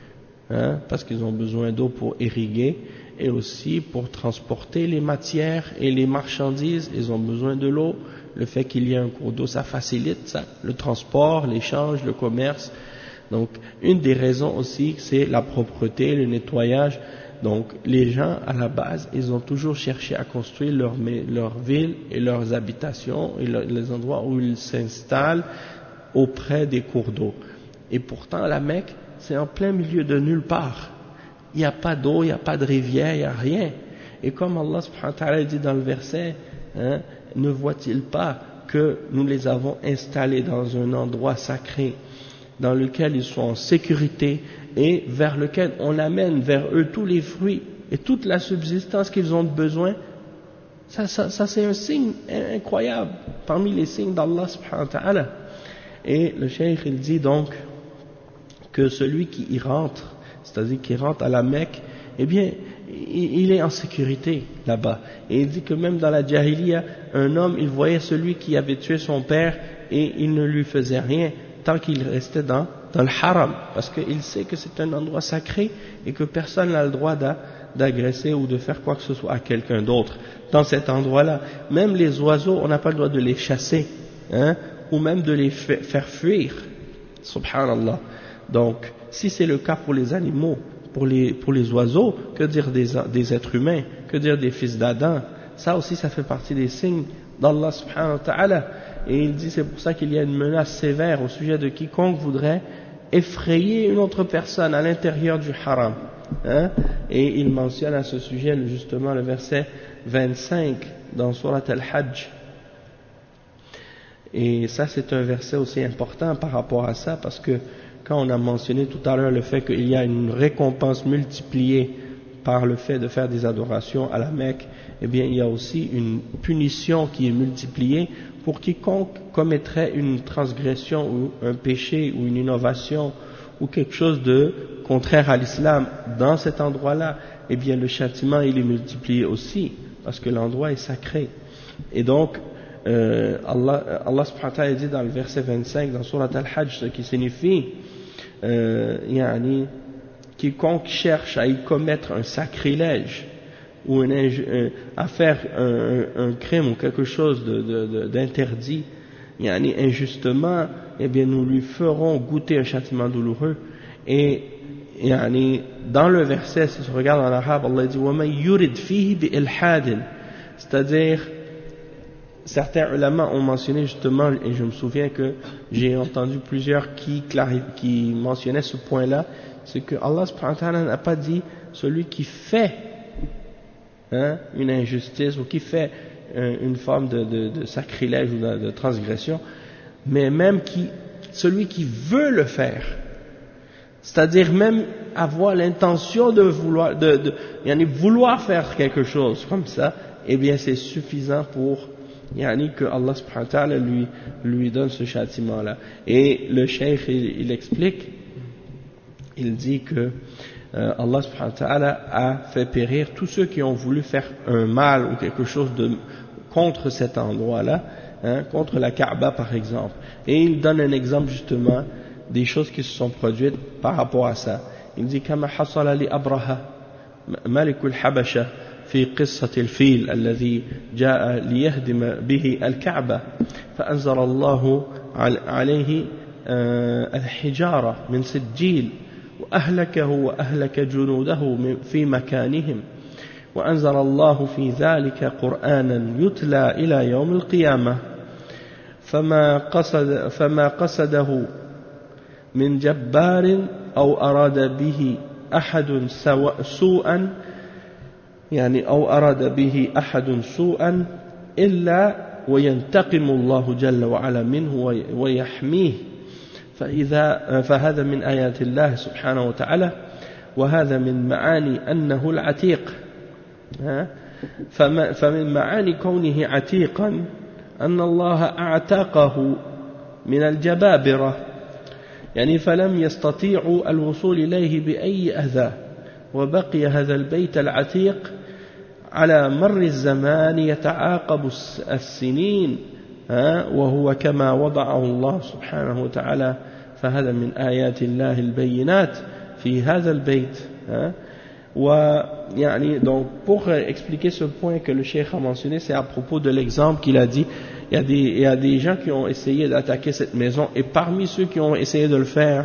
parce qu'ils ont besoin d'eau pour irriguer, et aussi pour transporter les matières et les marchandises, ils ont besoin de l'eau. Le fait qu'il y ait un cours d'eau, ça facilite ça, le transport, l'échange, le commerce. Donc, une des raisons aussi, c'est la propreté, le nettoyage. Donc, les gens, à la base, ils ont toujours cherché à construire leur ville et leurs habitations et les endroits où ils s'installent auprès des cours d'eau. Et pourtant, la Mecque, c'est en plein milieu de nulle part. Il n'y a pas d'eau, il n'y a pas de rivière, il n'y a rien. Et comme Allah subhanahu wa ta'ala dit dans le verset, ne voit-il pas que nous les avons installés dans un endroit sacré, dans lequel ils sont en sécurité et vers lequel on amène vers eux tous les fruits et toute la subsistance qu'ils ont besoin. Ça c'est un signe incroyable parmi les signes d'Allah subhanahu wa ta'ala. Et le cheikh il dit donc que celui qui y rentre, c'est-à-dire qui rentre à la Mecque, eh bien il est en sécurité là-bas. Et il dit que même dans la Jahiliya, un homme il voyait celui qui avait tué son père et il ne lui faisait rien tant qu'il restait dans le haram, parce qu'il sait que c'est un endroit sacré et que personne n'a le droit d'agresser ou de faire quoi que ce soit à quelqu'un d'autre dans cet endroit-là. Même les oiseaux, on n'a pas le droit de les chasser, ou même de les faire fuir. Subhanallah. Donc, si c'est le cas pour les animaux, pour les oiseaux, que dire des êtres humains, que dire des fils d'Adam? Ça aussi, ça fait partie des signes d'Allah subhanahu wa ta'ala. Et il dit, c'est pour ça qu'il y a une menace sévère au sujet de quiconque voudrait effrayer une autre personne à l'intérieur du haram. Et il mentionne à ce sujet justement le verset 25 dans Surat Al-Hajj. Et ça, c'est un verset aussi important par rapport à ça, parce que quand on a mentionné tout à l'heure le fait qu'il y a une récompense multipliée par le fait de faire des adorations à la Mecque, eh bien il y a aussi une punition qui est multipliée pour quiconque commettrait une transgression ou un péché ou une innovation ou quelque chose de contraire à l'islam dans cet endroit-là, eh bien le châtiment il est multiplié aussi, parce que l'endroit est sacré. Et donc Allah subhanahu wa ta'ala dit dans le verset 25 dans Surat Al-Hajj, ce qui signifie quiconque cherche à y commettre un sacrilège ou à faire un crime ou quelque chose d'interdit, injustement, eh bien nous lui ferons goûter un châtiment douloureux. Et dans le verset, si tu regardes en arabe, Allah dit وَمَنْ يُرِدْ فِيهِ بِإِلْحَادٍ, c'est-à-dire certains ulama ont mentionné justement, et je me souviens que j'ai entendu plusieurs qui mentionnaient ce point-là, c'est que Allah subhanahu wa ta'ala n'a pas dit celui qui fait une injustice ou qui fait une forme de sacrilège ou de transgression, mais même celui qui veut le faire, c'est-à-dire même avoir l'intention de vouloir faire quelque chose comme ça, eh bien c'est suffisant pour que Allah subhanahu wa ta'ala lui donne ce châtiment-là. Et le cheikh il explique, il dit que Allah subhanahu wa ta'ala a fait périr tous ceux qui ont voulu faire un mal ou quelque chose contre cet endroit-là, contre la Kaaba par exemple. Et il donne un exemple justement des choses qui se sont produites par rapport à ça. Il dit كما حصل لأبرهة ملك الحبشة في قصة الفيل الذي جاء ليهدم به الكعبة فأنزل الله عليه الحجارة من سجيل وأهلكه وأهلك جنوده في مكانهم وأنزل الله في ذلك قرآنا يتلى إلى يوم القيامة فما قصده من جبار أو أراد به أحد سوءا أو أراد به أحد سوءا إلا وينتقم الله جل وعلا منه ويحميه فهذا من آيات الله سبحانه وتعالى وهذا من معاني أنه العتيق فمن معاني كونه عتيقا أن الله أعتقه من الجبابرة فلم يستطيعوا الوصول إليه بأي أذى وبقي هذا البيت العتيق على مر الزمان يتعاقب السنين وهو كما وضعه الله سبحانه وتعالى فهذا من آيات الله البينات في هذا البيت. Donc pour expliquer ce point que le cheikh a mentionné, c'est à propos de l'exemple qu'il a dit. Il y a des gens qui ont essayé d'attaquer cette maison, et parmi ceux qui ont essayé de le faire,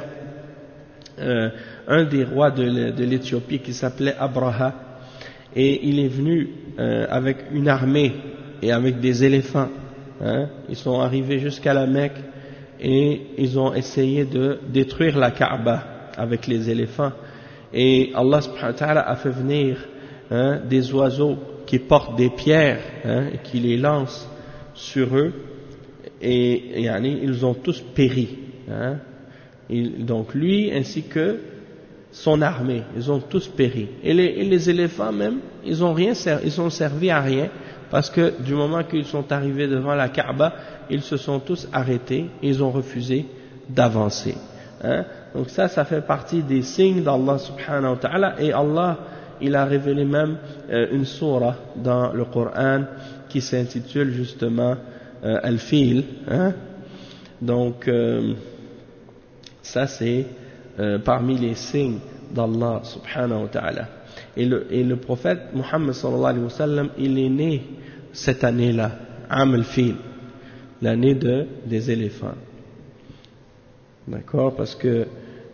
un des rois de l'Éthiopie qui s'appelait Abraha, et il est venu avec une armée et avec des éléphants. Ils sont arrivés jusqu'à la Mecque et ils ont essayé de détruire la Kaaba avec les éléphants. Et Allah subhanahu wa ta'ala a fait venir des oiseaux qui portent des pierres et qui les lancent sur eux, et ils ont tous péri. Donc lui ainsi que son armée, ils ont tous péri. Et les éléphants même, ils ont servi à rien, parce que du moment qu'ils sont arrivés devant la Kaaba, ils se sont tous arrêtés et ils ont refusé d'avancer. Donc ça fait partie des signes d'Allah subhanahu wa ta'ala, et Allah, il a révélé même une sourate dans le Coran qui s'intitule justement Al-Fil. Donc ça c'est parmi les signes d'Allah subhanahu wa ta'ala. Et le prophète Muhammad sallallahu alayhi wa sallam, il est né cette année-là, Am al-Fil, l'année des éléphants. D'accord, parce que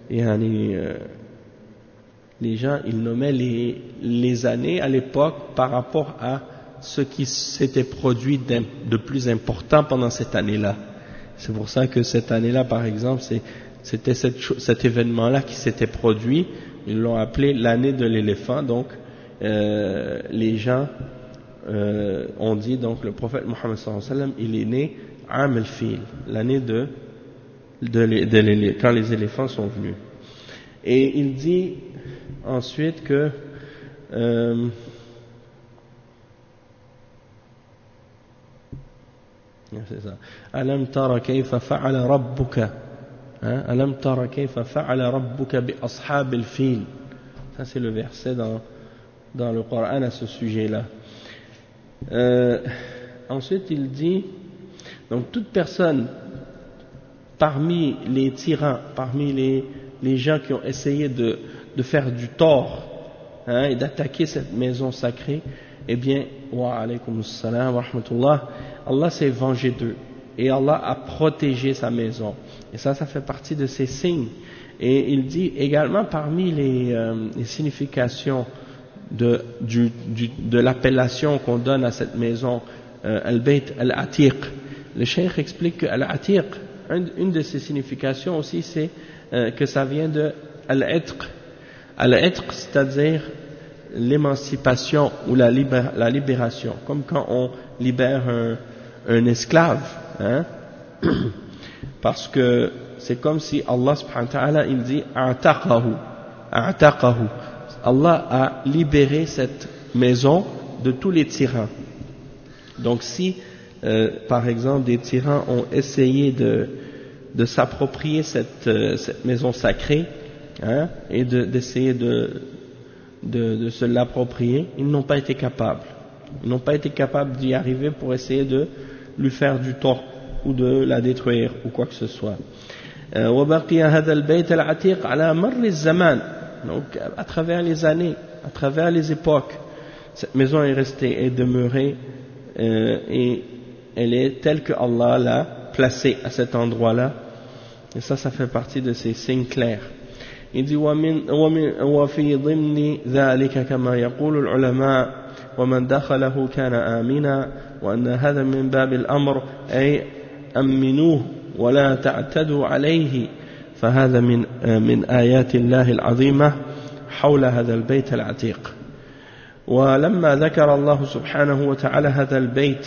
les gens, ils nommaient les années à l'époque par rapport à ce qui s'était produit de plus important pendant cette année-là. C'est pour ça que cette année-là, par exemple, c'était cet événement-là qui s'était produit. Ils l'ont appelé l'année de l'éléphant. Donc, les gens ont dit, donc le prophète Muhammad sallallahu alayhi wa sallam, il est né Am al-Fil, l'année quand les éléphants sont venus. Et il dit ensuite que c'est ça. Alam tara kayfa fa'ala rabbuka, alam tara kayfa fa'ala rabbuka bi ashab al-fil. Ça c'est le verset dans le Coran à ce sujet-là. Ensuite il dit, donc toute personne parmi les tyrans, parmi les gens qui ont essayé de faire du tort et d'attaquer cette maison sacrée, eh bien, wa alaykum assalam wa rahmatullah, Allah s'est vengé d'eux et Allah a protégé sa maison. Et ça fait partie de ses signes. Et il dit également parmi les significations de l'appellation qu'on donne à cette maison, Al-Bayt Al-Atiq. Le cheikh explique que Al-Atiq, une de ses significations aussi, c'est que ça vient de Al-Itq. Al-Itq, c'est-à-dire l'émancipation ou la libération, comme quand on libère un esclave, hein. Parce que c'est comme si Allah subhanahu wa ta'ala il dit a'taqahu. Allah a libéré cette maison de tous les tyrans. Donc si par exemple des tyrans ont essayé de s'approprier cette maison sacrée, hein, et d'essayer de se l'approprier, ils n'ont pas été capables. Ils n'ont pas été capables d'y arriver pour essayer de lui faire du tort ou de la détruire ou quoi que ce soit. وبقي هذا البيت العتيق على مر الزمان. Donc à travers les années, à travers les époques, cette maison est restée et demeurée et elle est telle que Allah l'a placée à cet endroit-là. Et ça fait partie de ces signes clairs. Il dit وفي ضمن ذلك كما يقول العلماء ومن دخله كان آمنا وأن هذا من باب الأمر أي أمنوه ولا تعتدوا عليه فهذا من آيات الله العظيمة حول هذا البيت العتيق. ولما ذكر الله سبحانه وتعالى هذا البيت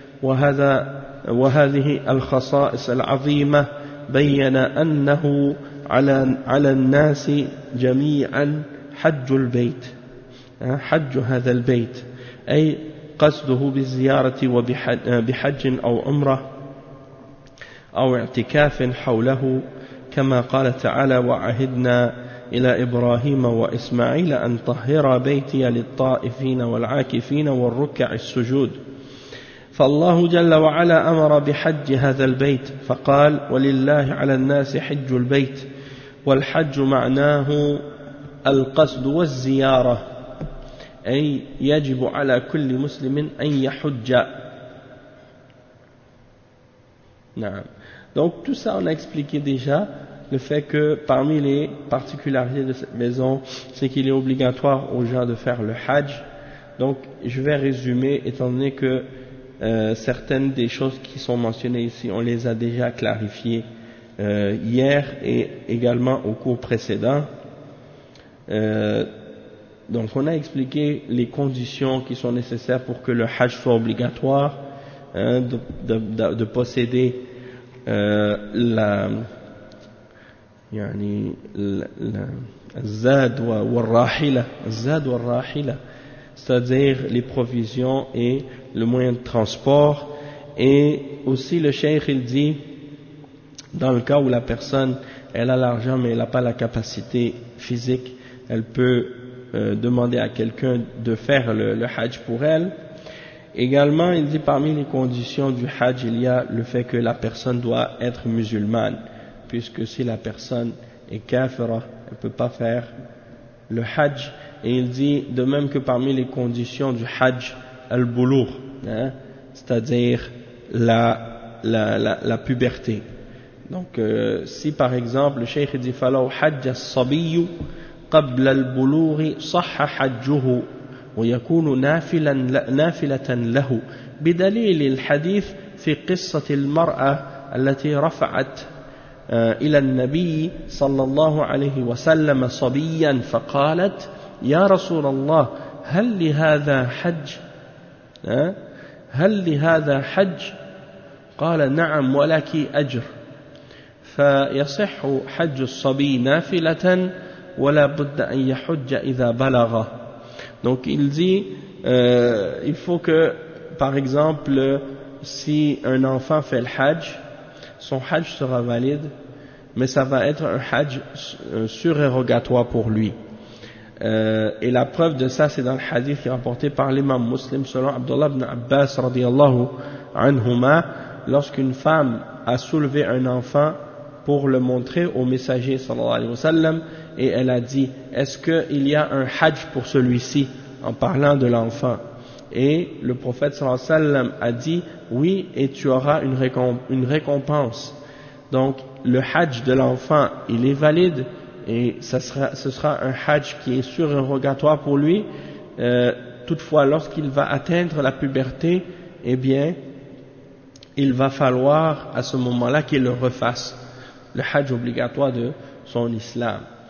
وهذه الخصائص العظيمة بين أنه على الناس جميعا حج البيت، حج هذا البيت أي قصده بالزيارة وبحج أو عمرة أو اعتكاف حوله، كما قال تعالى وعهدنا إلى إبراهيم وإسماعيل أن طهر بيتي للطائفين والعاكفين والركع السجود. فالله جل وعلا أمر بحج هذا البيت فقال ولله على الناس حج البيت، والحج معناه القصد والزيارة، أي يجب على كل مسلم أن يحج. نعم. Donc tout ça on a expliqué déjà, le fait que parmi les particularités de cette maison c'est qu'il est obligatoire aux gens de faire le hajj. Donc je vais résumer étant donné que certaines des choses qui sont mentionnées ici on les a déjà clarifiées hier et également au cours précédent. Donc on a expliqué les conditions qui sont nécessaires pour que le hajj soit obligatoire, hein, de posséder الزاد والراحلة، c'est-à-dire les provisions et le moyen de transport. Et aussi le cheikh il dit dans le cas où la personne elle a l'argent mais elle n'a pas la capacité physique, elle peut demander à quelqu'un de faire le hajj pour elle. Également il dit parmi les conditions du hajj il y a le fait que la personne doit être musulmane, puisque si la personne est kafira elle ne peut pas faire le hajj. Et il dit de même que parmi les conditions du hajj al-bulugh, hein, c'est-à-dire la puberté. Donc si par exemple le cheikh dit فَلَوْ حَجَّ الصَّبِيُّ قَبْلَ الْبُلُوغِ صَحَّ حَجُّهُ ويكون نافلة له بدليل الحديث في قصة المرأة التي رفعت إلى النبي صلى الله عليه وسلم صبيا فقالت يا رسول الله هل لهذا حج قال نعم ولك أجر فيصح حج الصبي نافلة ولا بد أن يحج إذا بلغ. Donc il dit il faut que par exemple si un enfant fait le hajj, son hajj sera valide mais ça va être un hajj surérogatoire pour lui. Et la preuve de ça c'est dans le hadith qui est rapporté par l'imam Muslim selon Abdullah ibn Abbas radiyallahu anhuma, lorsqu'une femme a soulevé un enfant pour le montrer au messager sallallahu alayhi wa sallam, et elle a dit est-ce qu'il y a un hajj pour celui-ci, en parlant de l'enfant. Et le prophète sallallahu alayhi wa sallam a dit oui, et tu auras une récompense. Donc le hajj de l'enfant il est valide et ce sera un hajj qui est surérogatoire pour lui. Toutefois lorsqu'il va atteindre la puberté, eh bien il va falloir à ce moment-là qu'il le refasse, le hajj obligatoire de son islam.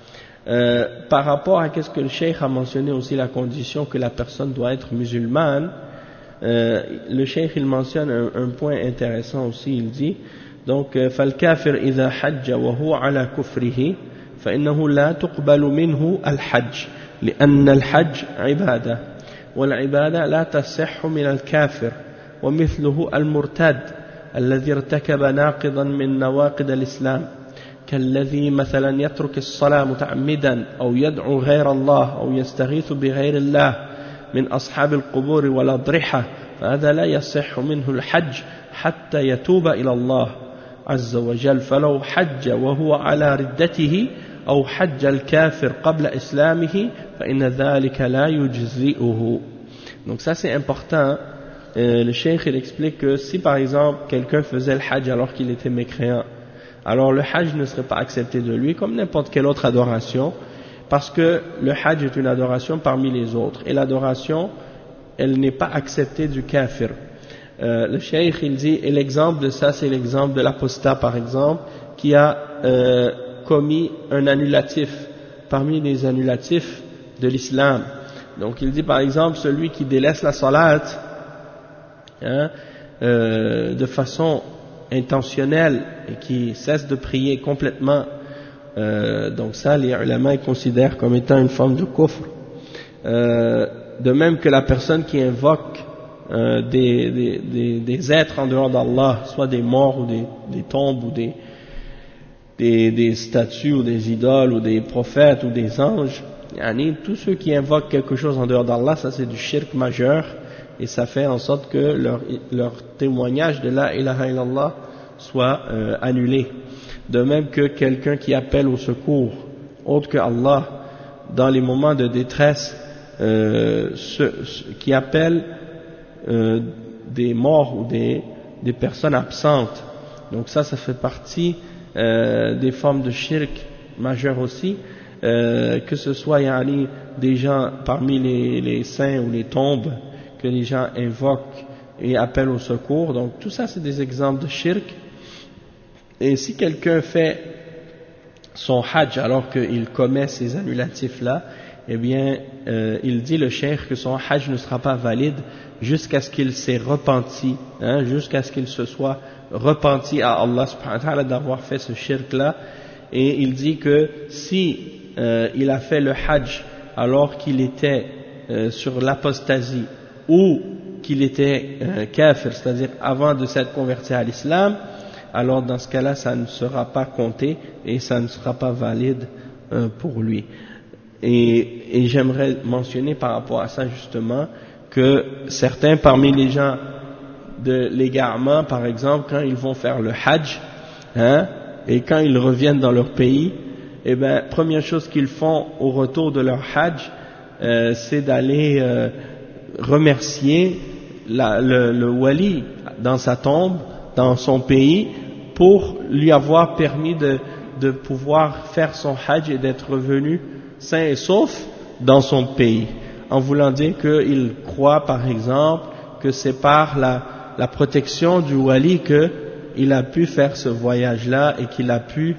Par rapport à ce que le cheikh a mentionné aussi, la condition que la personne doit être musulmane, le cheikh il mentionne un point intéressant aussi, il dit donc فالكافر إذا حج وهو على كفره فإنه لا تقبل منه الحج لأن الحج عبادة والعبادة لا تصح من الكافر ومثله المرتد الذي ارتكب ناقضا من نواقض الإسلام كالذي مثلا يترك الصلاة متعمدا أو يدعو غير الله أو يستغيث بغير الله من أصحاب القبور والأضرحة فهذا لا يصح منه الحج حتى يتوب إلى الله عز وجل فلو حج وهو على ردته أو حج الكافر قبل إسلامه فإن ذلك لا يجزئه. Donc ça c'est important. Le cheikh il explique que si par exemple quelqu'un faisait le hajj alors qu'il était mécréant, alors le hajj ne serait pas accepté de lui comme n'importe quelle autre adoration, parce que le hajj est une adoration parmi les autres, et l'adoration, elle n'est pas acceptée du kafir. Le cheikh il dit, et l'exemple de ça c'est l'exemple de l'apostat par exemple, qui a commis un annulatif, parmi les annulatifs de l'islam. Donc il dit par exemple, celui qui délaisse la salat, de façon intentionnelle et qui cesse de prier complètement, donc ça les ulama considèrent comme étant une forme de kufr. De même que la personne qui invoque des êtres en dehors d'Allah, soit des morts ou des tombes ou des statues ou des idoles ou des prophètes ou des anges, tous ceux qui invoquent quelque chose en dehors d'Allah, ça c'est du shirk majeur, et ça fait en sorte que leur témoignage de la ilaha illallah soit annulé. De même que quelqu'un qui appelle au secours autre que Allah dans les moments de détresse, qui appelle des morts ou des personnes absentes, donc ça fait partie des formes de shirk majeures aussi, que ce soit des gens parmi les saints ou les tombes que les gens invoquent et appellent au secours. Donc tout ça c'est des exemples de shirk. Et si quelqu'un fait son hajj alors qu'il commet ces annulatifs là, eh bien il dit le cheikh que son hajj ne sera pas valide jusqu'à ce qu'il s'est repenti, jusqu'à ce qu'il se soit repenti à Allah subhanahu wa ta'ala d'avoir fait ce shirk là. Et il dit que si il a fait le hajj alors qu'il était sur l'apostasie ou qu'il était kafir, c'est-à-dire avant de s'être converti à l'islam, alors dans ce cas-là ça ne sera pas compté et ça ne sera pas valide pour lui. Et j'aimerais mentionner par rapport à ça justement que certains parmi les gens de l'égarement, par exemple, quand ils vont faire le hajj, et quand ils reviennent dans leur pays, eh bien, première chose qu'ils font au retour de leur hajj, c'est d'aller remercier le wali dans sa tombe, dans son pays, pour lui avoir permis de pouvoir faire son hajj et d'être revenu sain et sauf dans son pays, en voulant dire qu'il croit par exemple que c'est par la protection du wali qu'il a pu faire ce voyage-là et qu'il a pu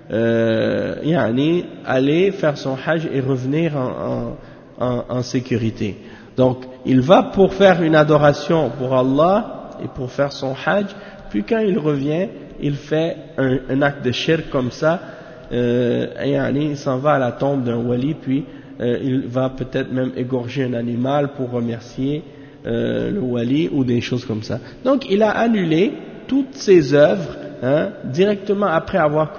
aller faire son hajj et revenir en sécurité. Donc il va pour faire une adoration pour Allah et pour faire son hajj, puis quand il revient, il fait un acte de shirk comme ça, il s'en va à la tombe d'un wali, puis il va peut-être même égorger un animal pour remercier le wali ou des choses comme ça. Donc il a annulé toutes ses œuvres directement après avoir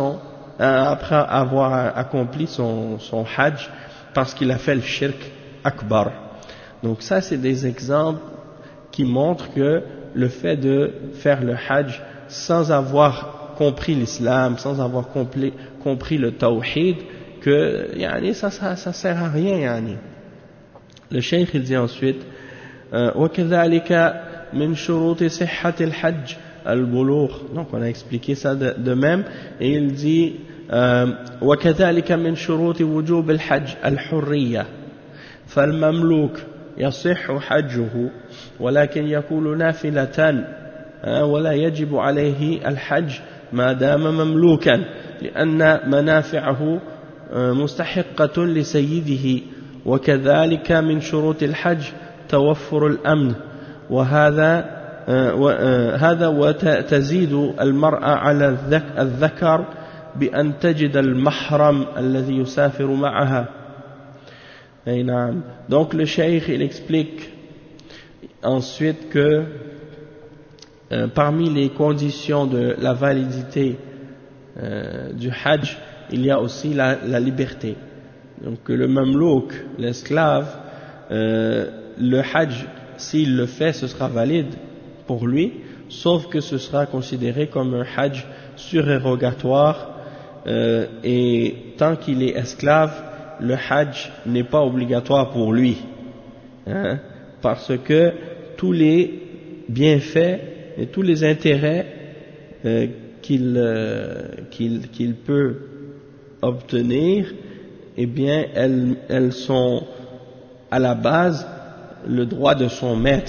accompli son hajj, parce qu'il a fait le shirk akbar. Donc ça c'est des exemples qui montrent que le fait de faire le hajj sans avoir compris l'islam, sans avoir compris le tawhid, que ça sert à rien. Le cheikh il dit ensuite وكذلك من شروط صحة الحج البلوغ. Donc on a expliqué ça de même, et il dit وكذلك من شروط وجوب الحج الحرية فالمملوك يصح حجه ولكن يكون نافلة ولا يجب عليه الحج ما دام مملوكا لأن منافعه مستحقة لسيده وكذلك من شروط الحج توفر الأمن وهذا وتزيد المرأة على الذكر بأن تجد المحرم الذي يسافر معها. Donc le cheikh il explique ensuite que parmi les conditions de la validité du hajj, il y a aussi la liberté. Donc le mamlouk, l'esclave, le hajj, s'il le fait, ce sera valide pour lui, sauf que ce sera considéré comme un hajj surérogatoire, et tant qu'il est esclave, le hajj n'est pas obligatoire pour lui, parce que tous les bienfaits et tous les intérêts qu'il peut obtenir, eh bien elles sont à la base le droit de son maître.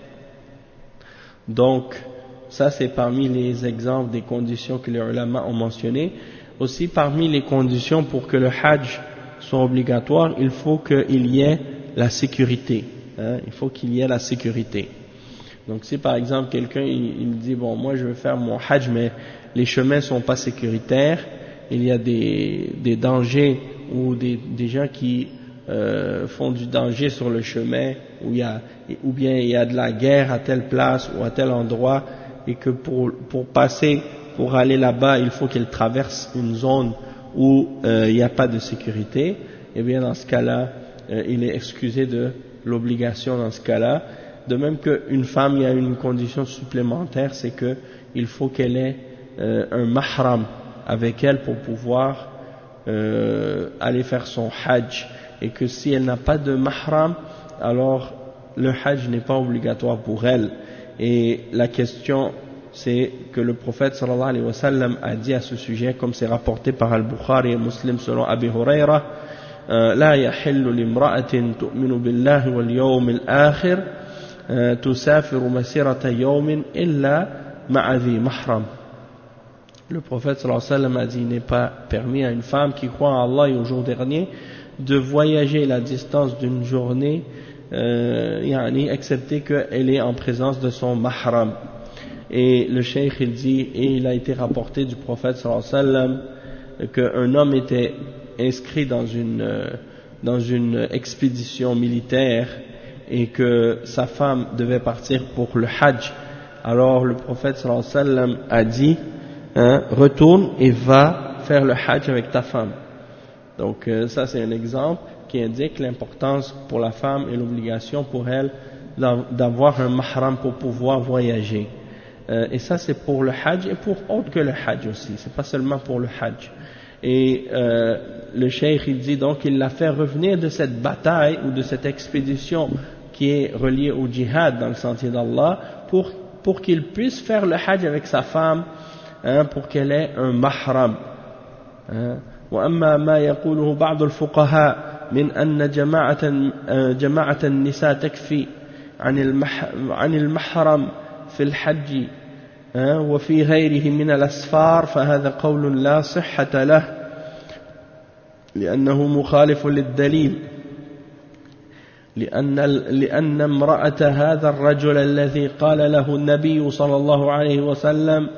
Donc ça c'est parmi les exemples des conditions que les ulama ont mentionnées. Aussi parmi les conditions pour que le hajj soit obligatoire, il faut qu'il y ait la sécurité, il faut qu'il y ait la sécurité. Donc si par exemple quelqu'un il dit bon moi je veux faire mon hajj mais les chemins sont pas sécuritaires, il y a des dangers ou des gens qui font du danger sur le chemin, ou bien il y a de la guerre à telle place ou à tel endroit, et que pour passer, pour aller là-bas, il faut qu'il traverse une zone où il n'y a pas de sécurité, et bien dans ce cas-là, il est excusé de l'obligation dans ce cas-là. De même qu'une femme, il y a une condition supplémentaire, c'est que il faut qu'elle ait un mahram avec elle pour pouvoir aller faire son hajj, et que si elle n'a pas de mahram, alors le hajj n'est pas obligatoire pour elle. Et la question c'est que le prophète sallallahu alayhi wa sallam a dit à ce sujet, comme c'est rapporté par Al-Bukhari et Muslim selon Abi Huraira, لا يحل لامرأة تؤمن بالله واليوم الآخر تسافر مسيرة يوم إلا مع ذي محرم. Le prophète sallallahu alayhi wa sallam a dit, il n'est pas permis à une femme qui croit en Allah et au jour dernier de voyager la distance d'une journée, excepté qu'elle est en présence de son mahram. Et le cheikh il dit, et il a été rapporté du prophète sallallahu alayhi wa sallam qu'un homme était inscrit dans une expédition militaire et que sa femme devait partir pour le hajj. Alors le prophète sallallahu alayhi wa sallam a dit, retourne et va faire le hajj avec ta femme. Donc ça c'est un exemple qui indique l'importance pour la femme et l'obligation pour elle d'avoir un mahram pour pouvoir voyager. Et ça c'est pour le hajj et pour autre que le hajj aussi, c'est pas seulement pour le hajj. Et le cheikh il dit donc il l'a fait revenir de cette bataille ou de cette expédition qui est reliée au djihad dans le sentier d'Allah pour qu'il puisse faire le hajj avec sa femme, pour qu'elle ait un mahram. وأما ما يقوله بعض الفقهاء من أن جماعة النساء تكفي عن المحرم في الحج وفي غيره من الأسفار فهذا قول لا صحة له لأنه مخالف للدليل لأن امرأة هذا الرجل الذي قال له النبي صلى الله عليه وسلم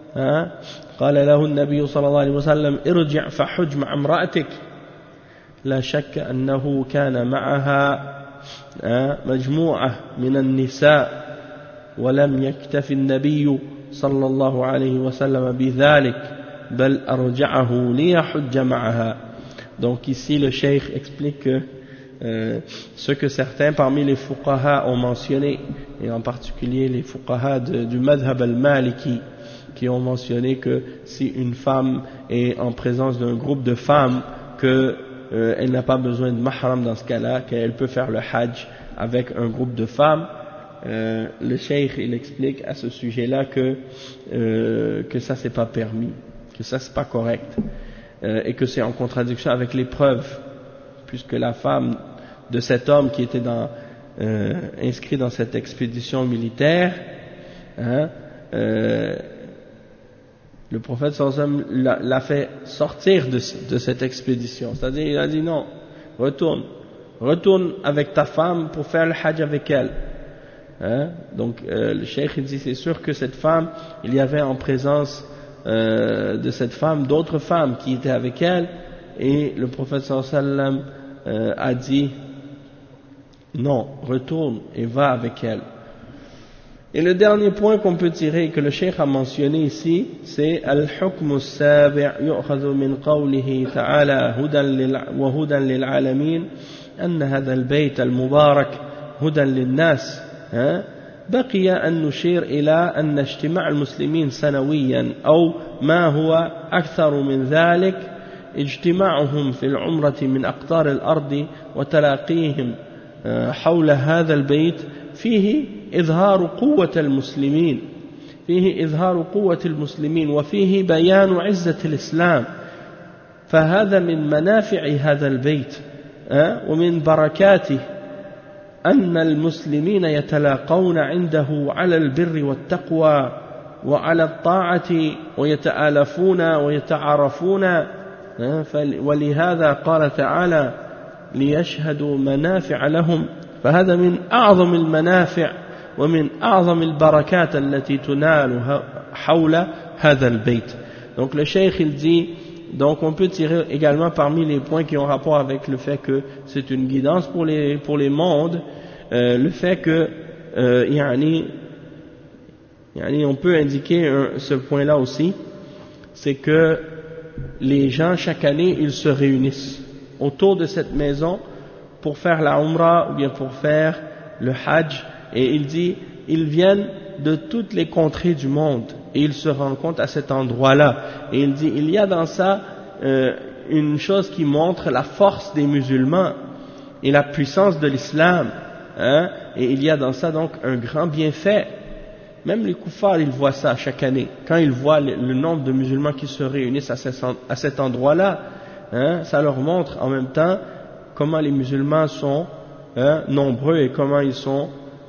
ارجع فحج مع امرأتك لا شك أنه كان معها مجموعة من النساء ولم يكتف النبي صلى الله عليه وسلم بذلك بل أرجعه ليحج معها. Donc ici le cheikh explique que ce que certains parmi les fuqaha ont mentionné, et en particulier les fuqaha du madhab al-maliki, qui ont mentionné que si une femme est en présence d'un groupe de femmes, qu'elle n'a pas besoin de mahram dans ce cas-là, qu'elle peut faire le hajj avec un groupe de femmes. Le cheikh il explique à ce sujet-là que ça c'est pas permis, que ça c'est pas correct, et que c'est en contradiction avec les preuves, puisque la femme de cet homme qui était inscrit dans cette expédition militaire, le prophète sallallahu alayhi wa sallam l'a fait sortir de cette expédition. C'est-à-dire, il a dit non, retourne avec ta femme pour faire le hajj avec elle. Hein? Donc, le cheikh il dit, c'est sûr que cette femme, il y avait en présence de cette femme d'autres femmes qui étaient avec elle, et le prophète sallallahu alayhi wa sallam a dit non, retourne et va avec elle. Et le dernier point qu'on peut tirer, que le cheikh a mentionné ici, c'est al-hukm as-sabi' yu'khadhu min qawlihi ta'ala wa hudan lil alamin anna hadha al-bayt al-mubarak hudan lin nas. بقي أن نشير إلى أن اجتماع المسلمين سنويا أو ما هو أكثر من ذلك اجتماعهم في العمرة من أقطار الأرض وتلاقيهم حول هذا البيت فيه إظهار قوة المسلمين وفيه بيان عزة الإسلام. فهذا من منافع هذا البيت ومن بركاته أن المسلمين يتلاقون عنده على البر والتقوى وعلى الطاعة ويتآلفون ويتعارفون. ولهذا قال تعالى ليشهدوا منافع لهم. فهذا من أعظم المنافع ومن أعظم البركات التي تنال حول هذا البيت. Donc le cheikh il dit, donc on peut tirer également parmi les points qui ont rapport avec le fait que c'est une guidance pour les mondes, le fait que on peut indiquer ce point là aussi, c'est que les gens chaque année ils se réunissent autour de cette maison pour faire la umrah ou bien pour faire le hajj, et il dit ils viennent de toutes les contrées du monde et ils se rencontrent à cet endroit-là, et il dit il y a dans ça une chose qui montre la force des musulmans et la puissance de l'islam, et il y a dans ça donc un grand bienfait. Même les kuffars ils voient ça chaque année, quand ils voient le nombre de musulmans qui se réunissent à cet endroit-là, ça leur montre en même temps comment les musulmans sont nombreux et comment ils sont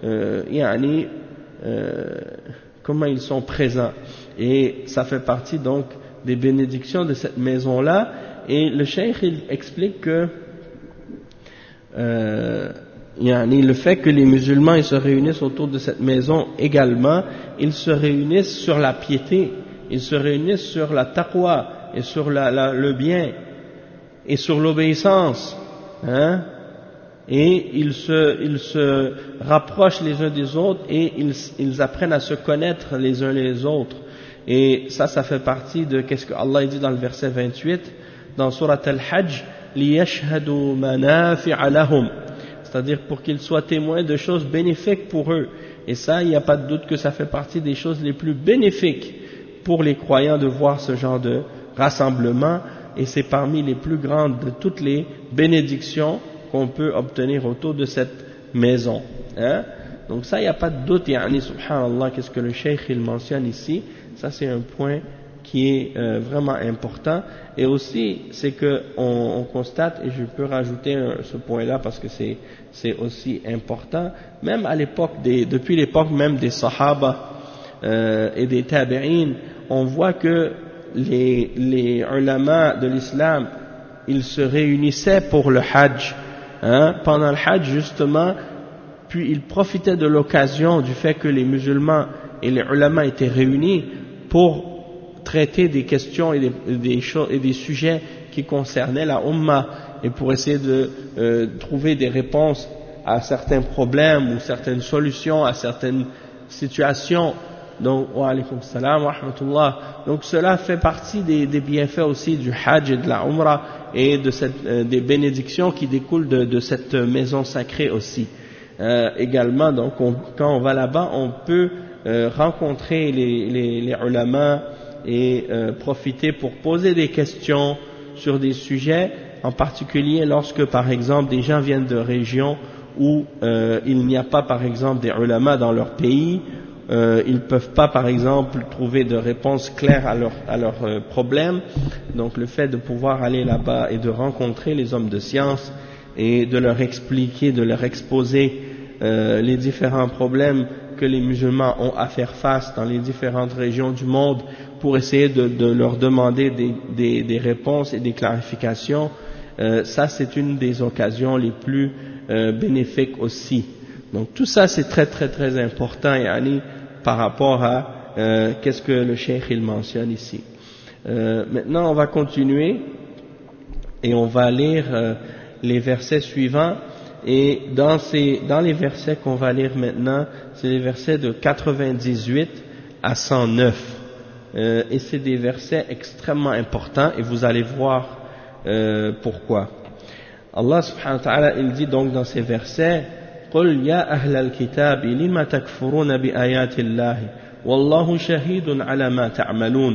comment ils sont présents, et ça fait partie donc des bénédictions de cette maison-là. Et le cheikh il explique que le fait que les musulmans ils se réunissent autour de cette maison également, ils se réunissent sur la piété, ils se réunissent sur la taqwa et sur le bien et sur l'obéissance, et ils se rapprochent les uns des autres et ils apprennent à se connaître les uns les autres. Et ça fait partie de qu'est-ce que Allah dit dans le verset 28 dans Surat Al-Hajj, liyashhadu manafi'a lahum, c'est-à-dire pour qu'ils soient témoins de choses bénéfiques pour eux. Et ça, il n'y a pas de doute que ça fait partie des choses les plus bénéfiques pour les croyants de voir ce genre de rassemblement, et c'est parmi les plus grandes de toutes les bénédictions qu'on peut obtenir autour de cette maison. Donc ça, il n'y a pas de doute, subhanallah, qu'est-ce que le cheikh il mentionne ici, ça c'est un point qui est vraiment important. Et aussi, c'est que on constate, et je peux rajouter ce point-là parce que c'est aussi important, même à l'époque depuis l'époque même des sahaba et des tabi'in, on voit que les ulama de l'islam, ils se réunissaient pour le hajj, pendant le hajj justement, puis ils profitaient de l'occasion du fait que les musulmans et les ulama étaient réunis pour traiter des questions et des sujets qui concernaient la Ummah, et pour essayer de trouver des réponses à certains problèmes ou certaines solutions à certaines situations. Donc, wa alaykum salam wa rahmatullah. Donc cela fait partie des bienfaits aussi du hajj et de la umrah, et de des bénédictions qui découlent de cette maison sacrée aussi. Également, donc quand on va là-bas, on peut rencontrer les ulama et profiter pour poser des questions sur des sujets, en particulier lorsque par exemple des gens viennent de régions où il n'y a pas par exemple des ulama dans leur pays, ils ne peuvent pas par exemple trouver de réponses claires à leurs problèmes. Donc le fait de pouvoir aller là-bas et de rencontrer les hommes de science et de leur expliquer, de leur exposer les différents problèmes que les musulmans ont à faire face dans les différentes régions du monde pour essayer de leur demander des réponses et des clarifications, ça c'est une des occasions les plus bénéfiques aussi. Donc tout ça c'est très très très important, yani, par rapport à qu'est-ce que le cheikh il mentionne ici. Maintenant on va continuer et on va lire les versets suivants, et dans les versets qu'on va lire maintenant, c'est les versets de 98 à 109, et c'est des versets extrêmement importants et vous allez voir pourquoi. Allah subhanahu wa ta'ala il dit donc dans ces versets: قل يا أهل الكتاب لم تكفرون بآيات الله والله شهيد على ما تعملون.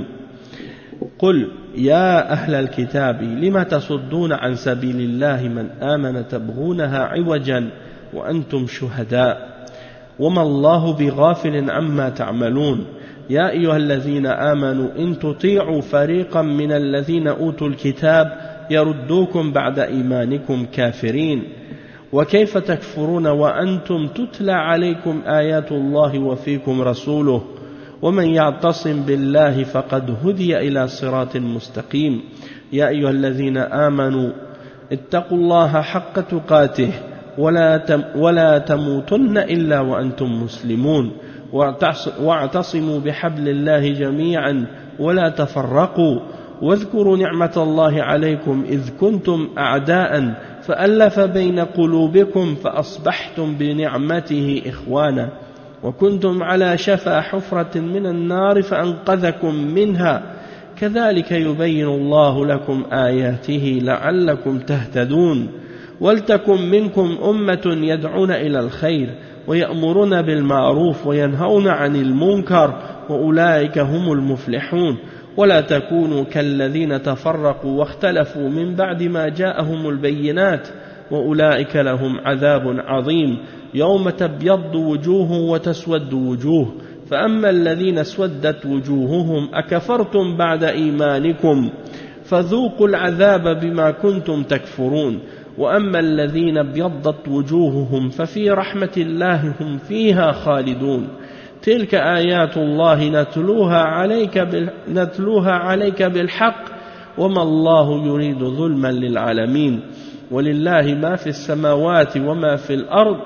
قل يا أهل الكتاب لم تصدون عن سبيل الله من آمن تبغونها عوجا وأنتم شهداء وما الله بغافل عما تعملون. يا أيها الذين آمنوا إن تطيعوا فريقا من الذين أوتوا الكتاب يردوكم بعد إيمانكم كافرين. وكيف تكفرون وأنتم تتلى عليكم آيات الله وفيكم رسوله ومن يعتصم بالله فقد هدي إلى صراط مستقيم. يا أيها الذين آمنوا اتقوا الله حق تقاته ولا تموتن إلا وأنتم مسلمون واعتصموا بحبل الله جميعا ولا تفرقوا واذكروا نعمة الله عليكم إذ كنتم أعداء فألف بين قلوبكم فأصبحتم بنعمته إخوانا وكنتم على شفا حفرة من النار فأنقذكم منها كذلك يبين الله لكم آياته لعلكم تهتدون. ولتكن منكم أمة يدعون إلى الخير ويأمرون بالمعروف وينهون عن المنكر وأولئك هم المفلحون. ولا تكونوا كالذين تفرقوا واختلفوا من بعد ما جاءهم البينات وأولئك لهم عذاب عظيم يوم تبيض وجوه وتسود وجوه فأما الذين اسودت وجوههم أكفرتم بعد إيمانكم فذوقوا العذاب بما كنتم تكفرون وأما الذين ابيضت وجوههم ففي رحمة الله هم فيها خالدون. تلك آيات الله نتلوها عليك بالحق وما الله يريد ظلما للعالمين ولله ما في السماوات وما في الأرض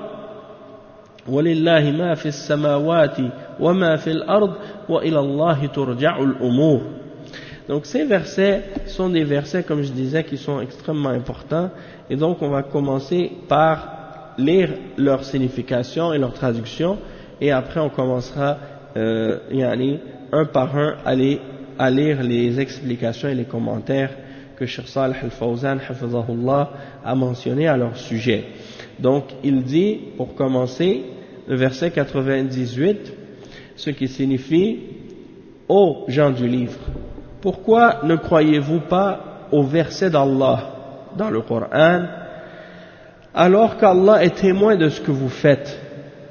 وإلى الله ترجع الأمور. Donc ces versets sont des versets, comme je disais, qui sont extrêmement importants, et donc on va commencer par lire leur signification et leur traduction, et après on commencera un par un à lire les explications et les commentaires que Cheikh Salih al-Fawzan hafizahullah a mentionné à leur sujet. Donc il dit, pour commencer, le verset 98, ce qui signifie: ô gens du livre, pourquoi ne croyez-vous pas au verset d'Allah dans le Coran alors qu'Allah est témoin de ce que vous faites?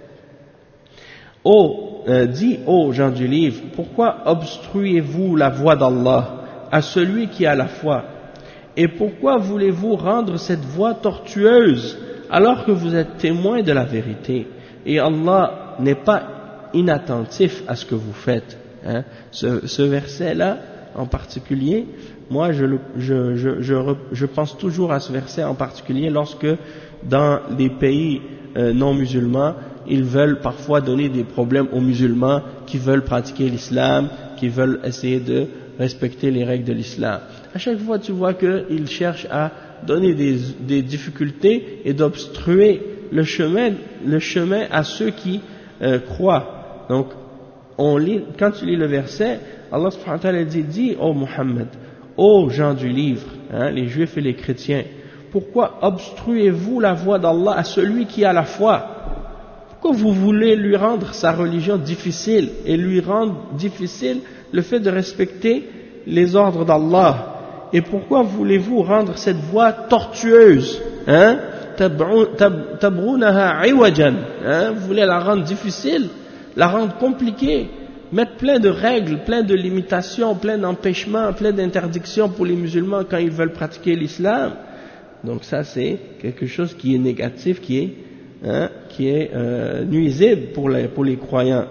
Dis ô gens du livre, pourquoi obstruez-vous la voie d'Allah à celui qui a la foi? Et pourquoi voulez-vous rendre cette voie tortueuse alors que vous êtes témoin de la vérité? Et Allah n'est pas inattentif à ce que vous faites. Ce verset-là en particulier, moi je pense toujours à ce verset en particulier lorsque dans les pays non musulmans, ils veulent parfois donner des problèmes aux musulmans qui veulent pratiquer l'islam, qui veulent essayer de respecter les règles de l'islam. À chaque fois tu vois qu'ils cherchent à donner des difficultés et d'obstruer le chemin à ceux qui croient. Donc quand tu lis le verset, Allah subhanahu wa ta'ala dit: dis ô Muhammad, ô gens du livre, les juifs et les chrétiens, pourquoi obstruez-vous la voie d'Allah à celui qui a la foi? Pourquoi vous voulez lui rendre sa religion difficile et lui rendre difficile le fait de respecter les ordres d'Allah? Et pourquoi voulez-vous rendre cette voie tortueuse? Tabrounaha iwajan, vous voulez la rendre difficile, la rendre compliquée, mettre plein de règles, plein de limitations, plein d'empêchements, plein d'interdictions pour les musulmans quand ils veulent pratiquer l'islam. Donc ça c'est quelque chose qui est négatif, qui est qui est nuisible pour les croyants.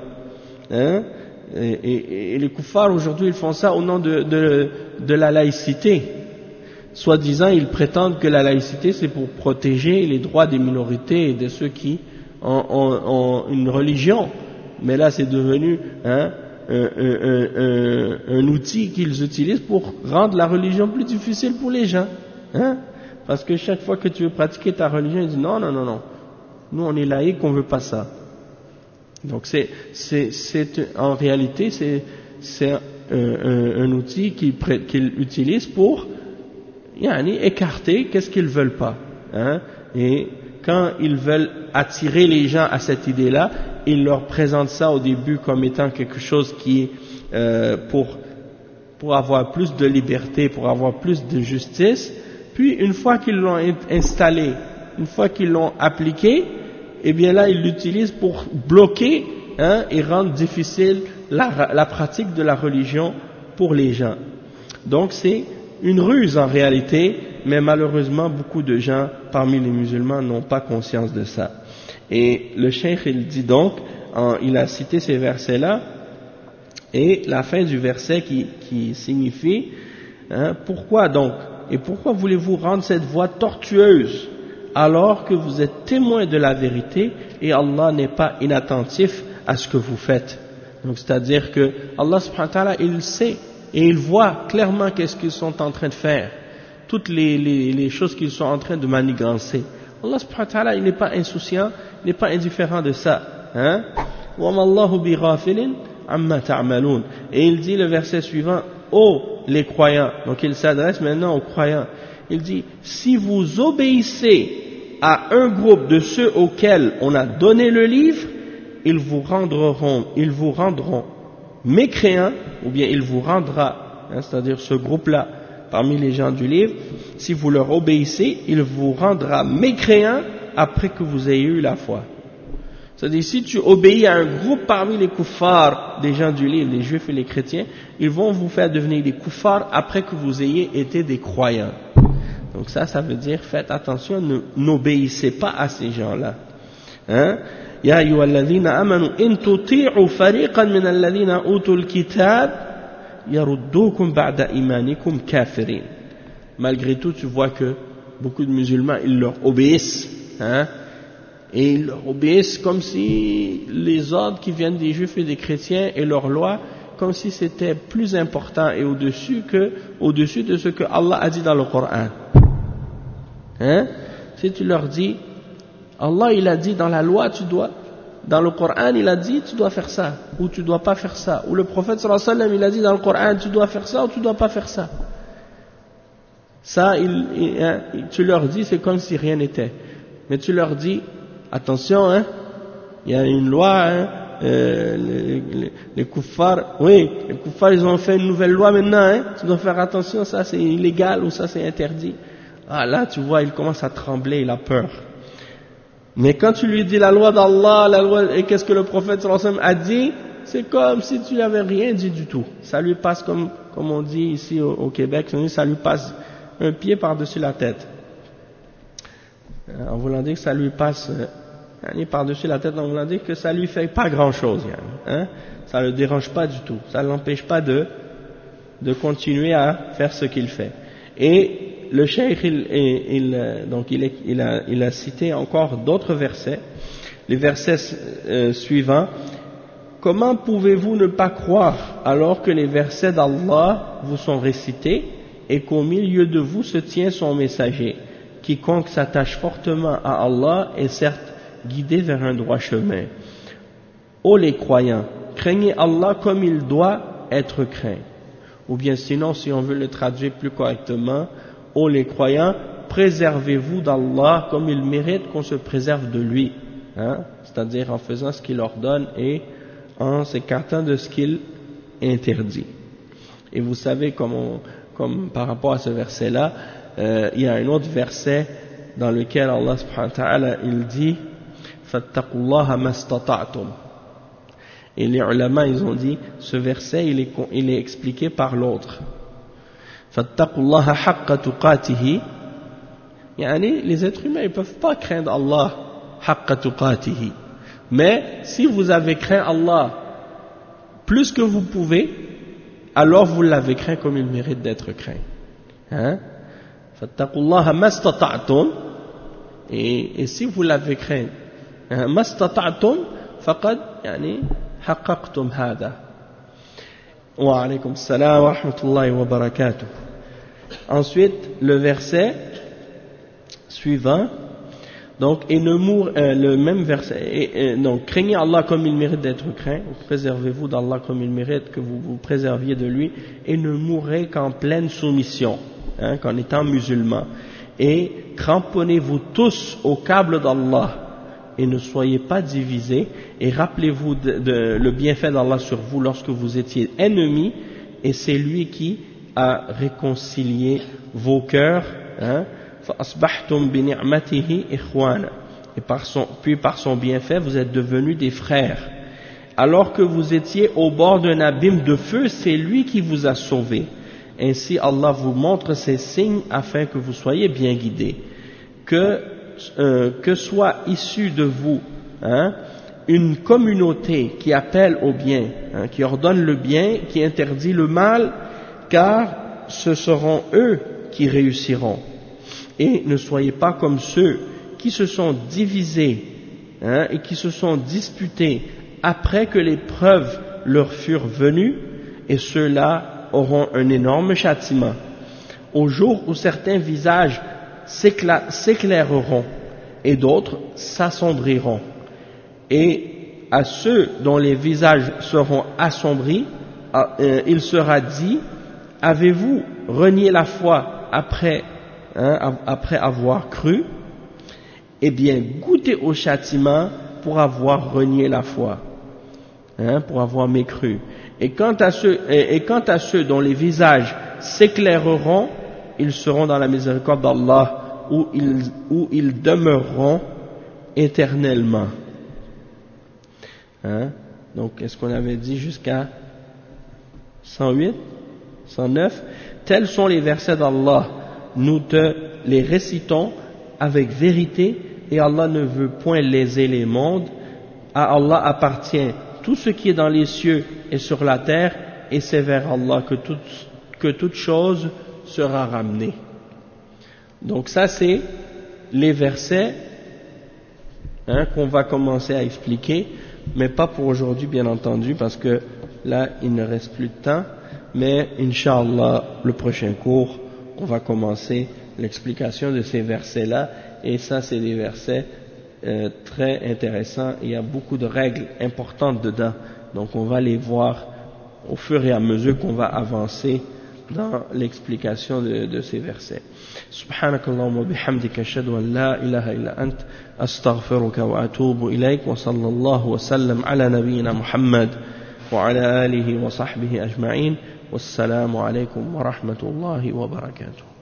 Et les kuffars aujourd'hui ils font ça au nom de la laïcité. Soi-disant ils prétendent que la laïcité c'est pour protéger les droits des minorités et de ceux qui ont une religion. Mais là c'est devenu un outil qu'ils utilisent pour rendre la religion plus difficile pour les gens. Parce que chaque fois que tu veux pratiquer ta religion, ils disent non, nous on est laïcs, on veut pas ça. Donc en réalité c'est un outil qu'ils utilisent pour écarter qu'est-ce qu'ils veulent pas. Et quand ils veulent attirer les gens à cette idée-là, ils leur présentent ça au début comme étant quelque chose qui est pour avoir plus de liberté, pour avoir plus de justice. Puis une fois qu'ils l'ont installé, une fois qu'ils l'ont appliqué, eh bien là ils l'utilisent pour bloquer et rendre difficile la pratique de la religion pour les gens. Donc c'est une ruse en réalité, mais malheureusement beaucoup de gens parmi les musulmans n'ont pas conscience de ça. Et le cheikh il dit donc, il a cité ces versets-là, et la fin du verset qui signifie pourquoi donc, et pourquoi voulez-vous rendre cette voie tortueuse alors que vous êtes témoin de la vérité et Allah n'est pas inattentif à ce que vous faites. Donc c'est-à-dire que Allah subhanahu wa ta'ala il sait et il voit clairement qu'est-ce qu'ils sont en train de faire, toutes les choses qu'ils sont en train de manigancer. Allah subhanahu wa ta'ala il n'est pas insouciant, il n'est pas indifférent de ça. وَمَا اللَّهُ بِغَافِلٍ عَمَّا تَعْمَلُونَ. Et il dit le verset suivant, les croyants, donc il s'adresse maintenant aux croyants, il dit, si vous obéissez à un groupe de ceux auxquels on a donné le livre, ils vous rendront mécréants, ou bien il vous rendra, c'est-à-dire ce groupe-là, parmi les gens du livre, si vous leur obéissez, il vous rendra mécréants après que vous ayez eu la foi. C'est-à-dire, si tu obéis à un groupe parmi les kuffars, des gens du livre, les juifs et les chrétiens, ils vont vous faire devenir des kuffars après que vous ayez été des croyants. Donc ça veut dire, faites attention, n'obéissez pas à ces gens-là. Ya ayyuhalladhina amanu in tuti'u fariqan min alladhina utul kitab yaruddukum ba'da imanikum kafirin. Malgré tout, tu vois que beaucoup de musulmans, ils leur obéissent, et ils leur obéissent comme si les ordres qui viennent des juifs et des chrétiens et leurs lois, comme si c'était plus important et au-dessus de ce que Allah a dit dans le Coran. Si tu leur dis, Allah il a dit dans la loi dans le Coran il a dit tu dois faire ça, ou tu dois pas faire ça, ou le prophète sallallahu alayhi wa sallam il a dit dans le Coran tu dois faire ça ou tu dois pas faire ça. Ça, tu leur dis c'est comme si rien n'était. Mais tu leur dis, attention, il y a une loi, les kuffars, ils ont fait une nouvelle loi maintenant, tu dois faire attention, ça c'est illégal ou ça c'est interdit. Ah là, tu vois, il commence à trembler, il a peur. Mais quand tu lui dis la loi d'Allah, et qu'est-ce que le prophète sallallahu alayhi wa sallam a dit, c'est comme si tu n'avais rien dit du tout. Ça lui passe comme on dit ici au Québec, ça lui passe un pied par-dessus la tête. En voulant dire que ça lui passe par-dessus la tête, en voulant dire que ça lui fait pas grand-chose. Ça ne le dérange pas du tout. Ça ne l'empêche pas de continuer à faire ce qu'il fait. Et le cheikh, il a cité encore d'autres versets. Les versets suivants. Comment pouvez-vous ne pas croire alors que les versets d'Allah vous sont récités et qu'au milieu de vous se tient son messager? Quiconque s'attache fortement à Allah est certes guidé vers un droit chemin. Ô les croyants, craignez Allah comme il doit être craint. Ou bien sinon, si on veut le traduire plus correctement, ô les croyants, préservez-vous d'Allah comme il mérite qu'on se préserve de lui. C'est-à-dire en faisant ce qu'il ordonne et en s'écartant de ce qu'il interdit. Et vous savez, comme par rapport à ce verset-là, il y a un autre verset dans lequel Allah subhanahu wa ta'ala il dit fattaqullaha mastata'tum. Et les ulama ils ont dit ce verset il est expliqué par l'autre. Fattaqullaha haqqa tuqatihi, yani les êtres humains ils peuvent pas craindre Allah haqqa tuqatihi. Mais si vous avez craint Allah plus que vous pouvez, alors vous l'avez craint comme il mérite d'être craint. Hein? Fattaqullaha mastata'tum, et si vous l'avez craint, mastata'tum faqad yani haqqaqtum hada. Wa alaykum salam wa rahmatullahi wa barakatuh. Ensuite, le verset suivant. Donc, le même verset. Donc, craignez Allah comme il mérite d'être craint. Préservez-vous d'Allah comme il mérite que vous vous préserviez de lui. Et ne mourrez qu'en pleine soumission, qu'en étant musulman. Et cramponnez-vous tous au câble d'Allah. Et ne soyez pas divisés. Et rappelez-vous le bienfait d'Allah sur vous lorsque vous étiez ennemis. Et c'est lui qui a réconcilié vos cœurs. Et par son bienfait vous êtes devenus des frères. Alors que vous étiez au bord d'un abîme de feu, c'est lui qui vous a sauvés. Ainsi Allah vous montre ces signes afin que vous soyez bien guidés. Que soit issue de vous une communauté qui appelle au bien, qui ordonne le bien, qui interdit le mal, car ce seront eux qui réussiront. Et ne soyez pas comme ceux qui se sont divisés et qui se sont disputés après que les preuves leur furent venues, et ceux-là auront un énorme châtiment. Au jour où certains visages s'éclaireront et d'autres s'assombriront. Et à ceux dont les visages seront assombris, il sera dit: avez-vous renié la foi après avoir cru? Eh bien, goûtez au châtiment pour avoir renié la foi, pour avoir mécru. Et quant à ceux dont les visages s'éclaireront, ils seront dans la miséricorde d'Allah, où ils demeureront éternellement. Donc, est-ce qu'on avait dit jusqu'à 108, 109? Tels sont les versets d'Allah. Nous te les récitons avec vérité, et Allah ne veut point léser les mondes. À Allah appartient tout ce qui est dans les cieux et sur la terre, et c'est vers Allah que toute chose sera ramenée. Donc ça, c'est les versets qu'on va commencer à expliquer, mais pas pour aujourd'hui bien entendu, parce que là il ne reste plus de temps. Mais Inch'Allah, le prochain cours, on va commencer l'explication de ces versets-là, et ça c'est des versets très intéressants. Il y a beaucoup de règles importantes dedans, donc on va les voir au fur et à mesure qu'on va avancer dans l'explication de ces versets. Subhanakallahumma bihamdika ashhadu an la ilaha illa ant astaghfiruka wa atubu ilayk wa sallallahu wa sallam ala nabiyyina Muhammad wa ala alihi wa sahbihi ajma'in. Wassalamu alaykum wa rahmatullahi wa barakatuh.